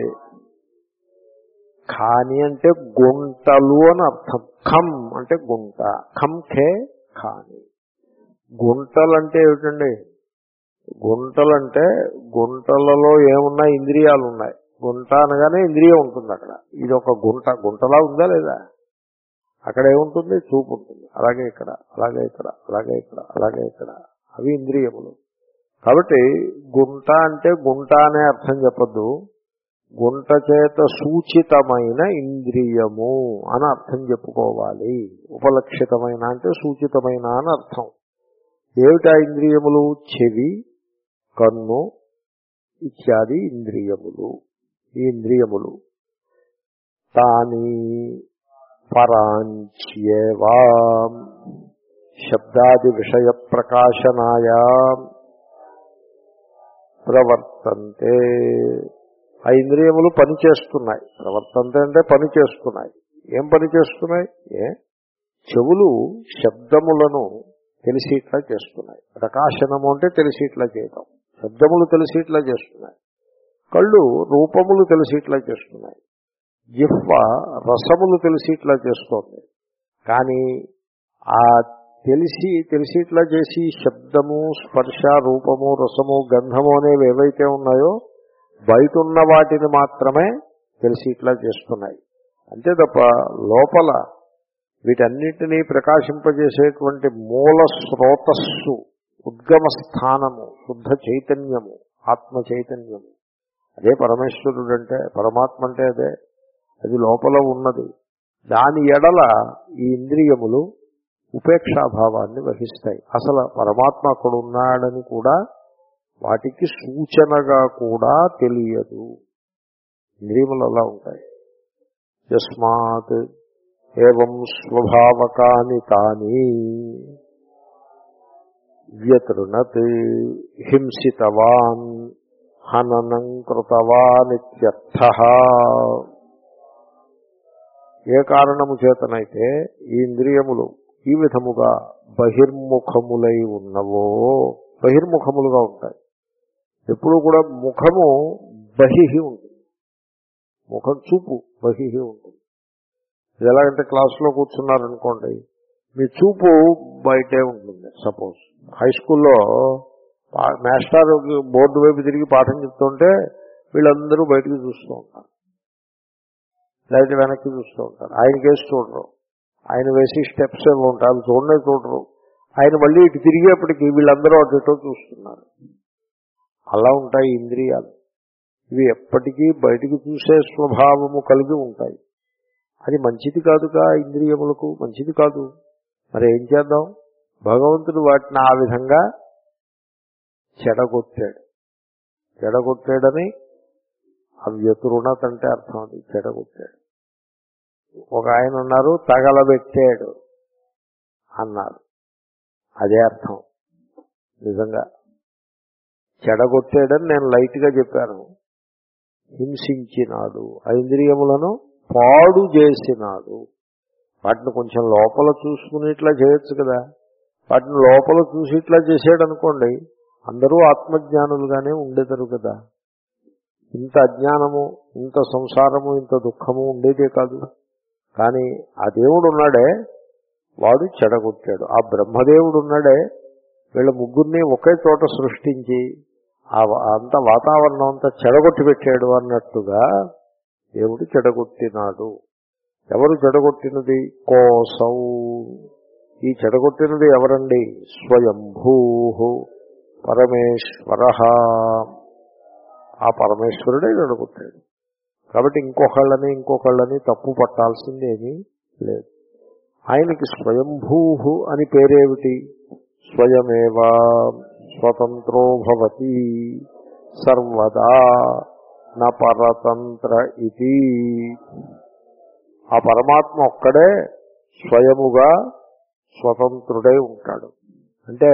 S1: ఖాని అంటే గుంటలు అని అర్థం. ఖం అంటే గుంట, ఖం ఖే ఖాని. గుంటలంటే ఏమిటండి? గుంటలంటే గుంటలలో ఏమున్నా ఇంద్రియాలు ఉన్నాయి. గుంట అనగానే ఇంద్రియం ఉంటుంది అక్కడ. ఇది ఒక గుంట. గుంటలా ఉందా లేదా? అక్కడ ఏముంటుంది? చూపు ఉంటుంది. అలాగే ఇక్కడ, అలాగే ఇక్కడ, అలాగే ఇక్కడ, అలాగే ఇక్కడ. అవి ఇంద్రియములు. కాబట్టి గుంట అంటే గుంట అనే అర్థం చెప్పద్దు. గుంట చేత సూచితమైన ఇంద్రియము అని అర్థం చెప్పుకోవాలి. ఉపలక్షితమైన అంటే సూచితమైన అని అర్థం. ఏమిటా ఇంద్రియములు? చెవి, కన్ను ఇత్యాది ఇంద్రియములు. ఈ ఇంద్రియములు తాని పరాంచ్యేవా శబ్దాది విషయ ప్రకాశనాయ ప్రవర్తంతే. ఆ ఇంద్రియములు పని చేస్తున్నాయి. ప్రవర్తంతే అంటే పని చేస్తున్నాయి. ఏం పని చేస్తున్నాయి? ఏ చెవులు శబ్దములను తెలిసిట్లా చేస్తున్నాయి. ప్రకాశనము అంటే తెలిసిట్లా చేయటం. శబ్దములు తెలిసిట్లా చేస్తున్నాయి. కళ్ళు రూపములు తెలిసిట్లా చేస్తున్నాయి. జిహ్వ రసములు తెలిసిట్లా చేస్తోంది. కానీ ఆ తెలిసి తెలిసిట్లా చేసి శబ్దము, స్పర్శ, రూపము, రసము, గంధము అనేవి ఏవైతే ఉన్నాయో బయట ఉన్న వాటిని మాత్రమే తెలిసిట్లా చేస్తున్నాయి. అంతే తప్ప లోపల వీటన్నిటినీ ప్రకాశింపజేసేటువంటి మూల స్రోతస్సు, ఉద్గమ స్థానము, శుద్ధ చైతన్యము, ఆత్మ చైతన్యము, అదే పరమేశ్వరుడు అంటే, పరమాత్మ అంటే అదే. అది లోపల ఉన్నది. దాని ఎడల ఈ ఇంద్రియములు ఉపేక్షాభావాన్ని వహిస్తాయి. అసలు పరమాత్మ అక్కడ ఉన్నాడని కూడా వాటికి సూచనగా కూడా తెలియదు. ఇంద్రియములు అలా ఉంటాయి. యస్మాత్ ఏవం స్వభావకాని తాని వ్యతృణత్ హింసితవాన్ హననం కృతవానిత్యర్థః. ఏ కారణము చేతనైతే ఈ ఇంద్రియములు ఈ విధముగా బహిర్ముఖములై ఉన్నవో, బహిర్ముఖములుగా ఉంటాయి. ఎప్పుడు కూడా ముఖము బహిహి ఉంటుంది. ముఖం చూపు బహిహి ఉంటుంది. ఇది ఎలాగంటే క్లాసులో కూర్చున్నారనుకోండి, మీ చూపు బయటే ఉంటుంది. సపోజ్ హై స్కూల్లో మాస్టర్ బోర్డు వైపు తిరిగి పాఠం చెప్తుంటే వీళ్ళందరూ బయటికి చూస్తూ ఉంటారు, లేకపోతే వెనక్కి చూస్తూ ఉంటారు. ఆయన కేసు చూడరు. ఆయన వేసి స్టెప్స్ ఏమో ఉంటారు, అవి చూడనే చూడరు. ఆయన మళ్ళీ ఇటు తిరిగేప్పటికీ వీళ్ళందరూ అటు ఇటో చూస్తున్నారు. అలా ఉంటాయి ఇంద్రియాలు. ఇవి ఎప్పటికీ బయటికి చూసే స్వభావము కలిగి ఉంటాయి. అది మంచిది కాదుగా, ఇంద్రియములకు మంచిది కాదు. మరి ఏం చేద్దాం? భగవంతుడు వాటిని ఆ విధంగా చెడగొట్టాడు. చెడగొట్టాడని అవ్యతృణత అంటే అర్థం అది, చెడగొట్టాడు. ఒక ఆయన ఉన్నారు, తగలబెట్టాడు అన్నారు, అదే అర్థం. నిజంగా చెడగొట్టాడని నేను లైట్గా చెప్పాను. హింసించినాడు, ఆ ఇంద్రియములను పాడు చేసినాడు. వాటిని కొంచెం లోపల చూసుకుని ఇట్లా చేయొచ్చు కదా. వాటిని లోపల చూసి ఇట్లా చేసాడు అనుకోండి, అందరూ ఆత్మజ్ఞానులుగానే ఉండేదరు కదా. ఇంత అజ్ఞానము, ఇంత సంసారము, ఇంత దుఃఖము ఉండేదే కాదు. కానీ ఆ దేవుడు ఉన్నాడే, వాడు చెడగొట్టాడు. ఆ బ్రహ్మదేవుడు ఉన్నాడే, వీళ్ళ ముగ్గురిని ఒకే చోట సృష్టించి ఆ అంత వాతావరణం అంతా చెడగొట్టి పెట్టాడు అన్నట్టుగా దేవుడు చెడగొట్టినాడు. ఎవరు చెడగొట్టినది? కోసౌ. ఈ చెడగొట్టినది ఎవరండి? స్వయంభూ పరమేశ్వర. ఆ పరమేశ్వరుడే చెడగొట్టాడు. కాబట్టి ఇంకొకళ్ళని ఇంకొకళ్ళని తప్పు పట్టాల్సింది ఏమీ లేదు. ఆయనకి స్వయంభూ అని పేరేమిటి? స్వయమేవా స్వతంత్రో భవతి సర్వదా న పరతంత్ర ఇది. ఆ పరమాత్మ ఒక్కడే స్వయముగా స్వతంత్రుడై ఉంటాడు. అంటే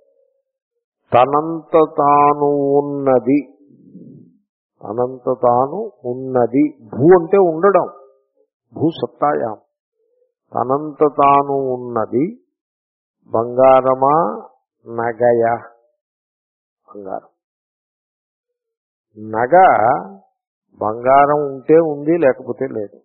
S1: తనంత తాను ఉన్నది, తనంత తాను ఉన్నది. భూ అంటే ఉండడం, భూసత్తాయాం. తనంత తాను ఉన్నది బంగారమా నగయ? బంగారం. నగ బంగారం ఉంటే ఉంది, లేకపోతే లేదు.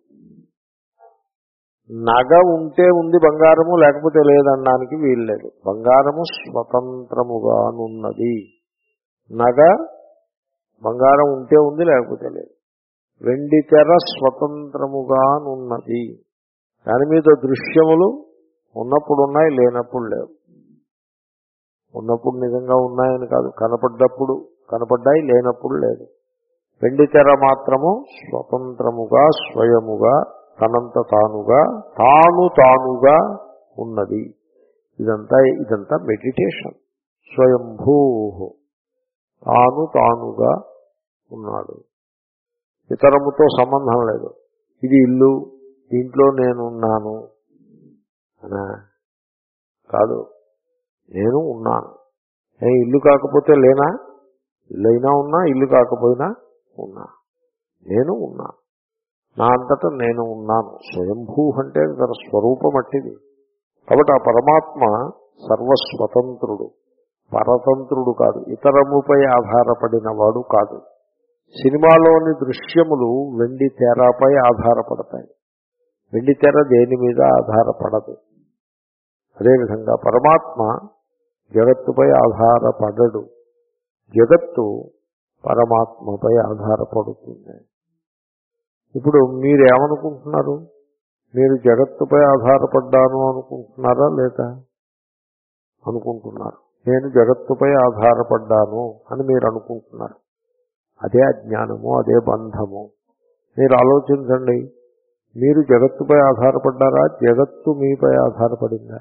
S1: నగ ఉంటే ఉంది బంగారము, లేకపోతే లేదనడానికి వీల్లేదు. బంగారము స్వతంత్రముగానున్నది, నగ బంగారం ఉంటే ఉంది, లేకపోతే లేదు. వెండి తెర స్వతంత్రముగానున్నది, దాని మీద దృశ్యములు ఉన్నప్పుడు ఉన్నాయి, లేనప్పుడు లేవు. ఉన్నప్పుడు నిజంగా ఉన్నాయని కాదు, కనపడ్డప్పుడు కనపడ్డాయి, లేనప్పుడు లేదు. వెండి తెర మాత్రము స్వతంత్రముగా స్వయముగా తనంత తానుగా తాను తానుగా ఉన్నది. ఇదంతా ఇదంతా మెడిటేషన్. స్వయంభూ, తాను తానుగా ఉన్నాడు, ఇతరముతో సంబంధం లేదు. ఇది ఇల్లు, దీంట్లో నేనున్నాను అనా? కాదు, నేను ఉన్నాను. నేను ఇల్లు కాకపోతే లేనా? ఇల్లు అయినా ఉన్నా, ఇల్లు కాకపోయినా ఉన్నా, నేను ఉన్నా. నా అంతటా నేను ఉన్నాను. స్వయంభూ అంటే తన స్వరూపం అట్టిది. కాబట్టి ఆ పరమాత్మ సర్వస్వతంత్రుడు, పరతంత్రుడు కాదు, ఇతరముపై ఆధారపడిన వాడు కాదు. సినిమాలోని దృశ్యములు వెండి తెరపై ఆధారపడతాయి, వెండి తెర దేని మీద ఆధారపడదు. అదేవిధంగా పరమాత్మ జగత్తుపై ఆధారపడడు, జగత్తు పరమాత్మపై ఆధారపడుతుంది. ఇప్పుడు మీరేమనుకుంటున్నారు? మీరు జగత్తుపై ఆధారపడ్డాను అనుకుంటున్నారా లేదా? అనుకుంటున్నారు. నేను జగత్తుపై ఆధారపడ్డాను అని మీరు అనుకుంటున్నారు. అదే అజ్ఞానము, అదే బంధము. మీరు ఆలోచించండి, మీరు జగత్తుపై ఆధారపడ్డారా? జగత్తు మీపై ఆధారపడిందా?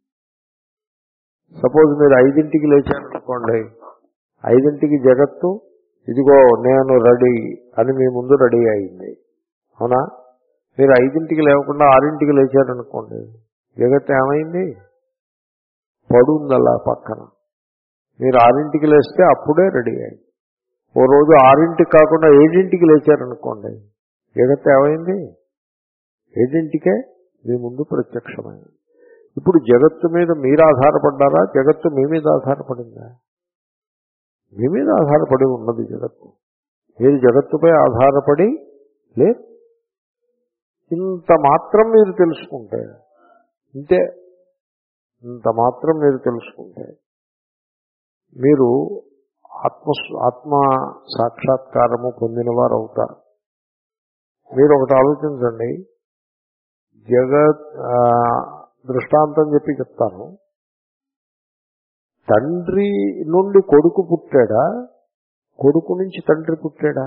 S1: సపోజ్ మీరు ఐదింటికి లేచారనుకోండి, ఐదింటికి జగత్తు ఇదిగో నేను రెడీ అని మీ ముందు రెడీ అయింది, అవునా? మీరు ఐదింటికి లేకుండా ఆరింటికి లేచారనుకోండి, జగత్తు ఏమైంది? పడుందలా పక్కన. మీరు ఆరింటికి లేస్తే అప్పుడే రెడీ అయింది. ఓ రోజు ఆరింటికి కాకుండా ఏడింటికి లేచారనుకోండి, జగత్తు ఏమైంది? ఏడింటికే మీ ముందు ప్రత్యక్షమైంది. ఇప్పుడు జగత్తు మీద మీరు ఆధారపడ్డారా? జగత్తు మీ మీద ఆధారపడిందా? మీ మీద ఆధారపడి ఉన్నది జగత్తు. మీరు జగత్తుపై ఆధారపడి లేదు. ఇంత మాత్రం మీరు తెలుసుకుంటే, ఇంతే, ఇంత మాత్రం మీరు తెలుసుకుంటే మీరు ఆత్మ ఆత్మ సాక్షాత్కారము పొందినవారు అవుతారు. మీరు ఒకటి ఆలోచించండి, జగత్ దృష్టాంతం చెప్పి చెప్తాను. తండ్రి నుండి కొడుకు పుట్టాడా? కొడుకు నుంచి తండ్రి పుట్టాడా?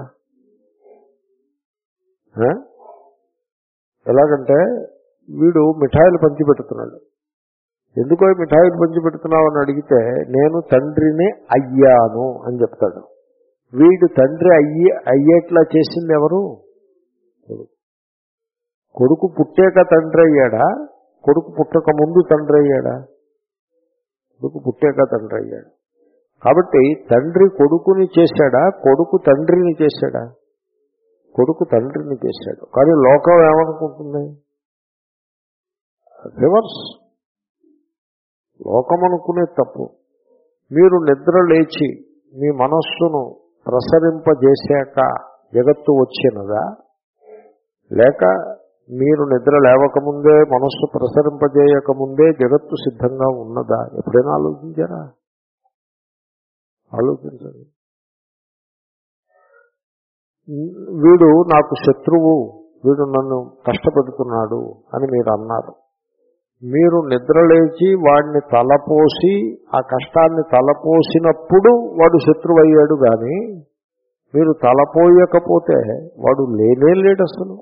S1: ఎలాగంటే వీడు మిఠాయిలు పంచిపెడుతున్నాడు. ఎందుకో మిఠాయిలు పంచిపెడుతున్నావు అని అడిగితే నేను తండ్రిని అయ్యాను అని చెప్తాడు. వీడు తండ్రి అయ్యి అయ్యేట్లా చేసింది ఎవరు? కొడుకు. కొడుకు పుట్టాక తండ్రి అయ్యాడా, కొడుకు పుట్టక ముందు తండ్రి అయ్యాడా? కొడుకు పుట్టాక తండ్రి అయ్యాడు. కాబట్టి తండ్రి కొడుకుని చేశాడా, కొడుకు తండ్రిని చేశాడా? కొడుకు తండ్రిని చేశాడు. కానీ లోకం ఏమనుకుంటుంది? రివర్స్. లోకం అనుకునే తప్పు. మీరు నిద్ర లేచి మీ మనస్సును ప్రసరింపజేశాక జగత్తు వచ్చినదా, లేక మీరు నిద్ర లేవకముందే మనస్సు ప్రసరింపజేయకముందే జగత్తు సిద్ధంగా ఉన్నదా? ఎప్పుడైనా ఆలోచించారా? ఆలోచించండి. వీడు నాకు శత్రువు, వీడు నన్ను కష్టపెడుతున్నాడు అని మీరు అన్నారు. మీరు నిద్రలేచి వాడిని తలపోసి ఆ కష్టాన్ని తలపోసినప్పుడు వాడు శత్రువు అయ్యాడు. కానీ మీరు తలపోయకపోతే వాడు లేనే లేడు అసలు.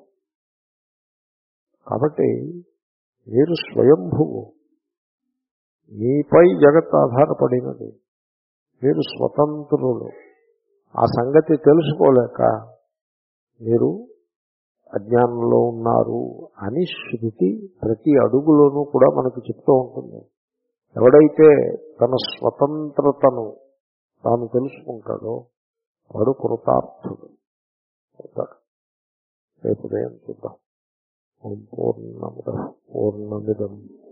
S1: కాబట్టి మీరు స్వయంభువు, మీపై జగత్ ఆధారపడినది, మీరు స్వతంత్రులు. ఆ సంగతి తెలుసుకోలేక మీరు అజ్ఞానంలో ఉన్నారు అని శృతి ప్రతి అడుగులోనూ కూడా మనకు చెప్తూ ఉంటుంది. ఎవడైతే తన స్వతంత్రతను తాను తెలుసుకుంటాడో వాడు కృతార్థుడు అవుతాడు. రేపు ఉదయం చూద్దాం. ఓం పూర్ణముదః పూర్ణమిదం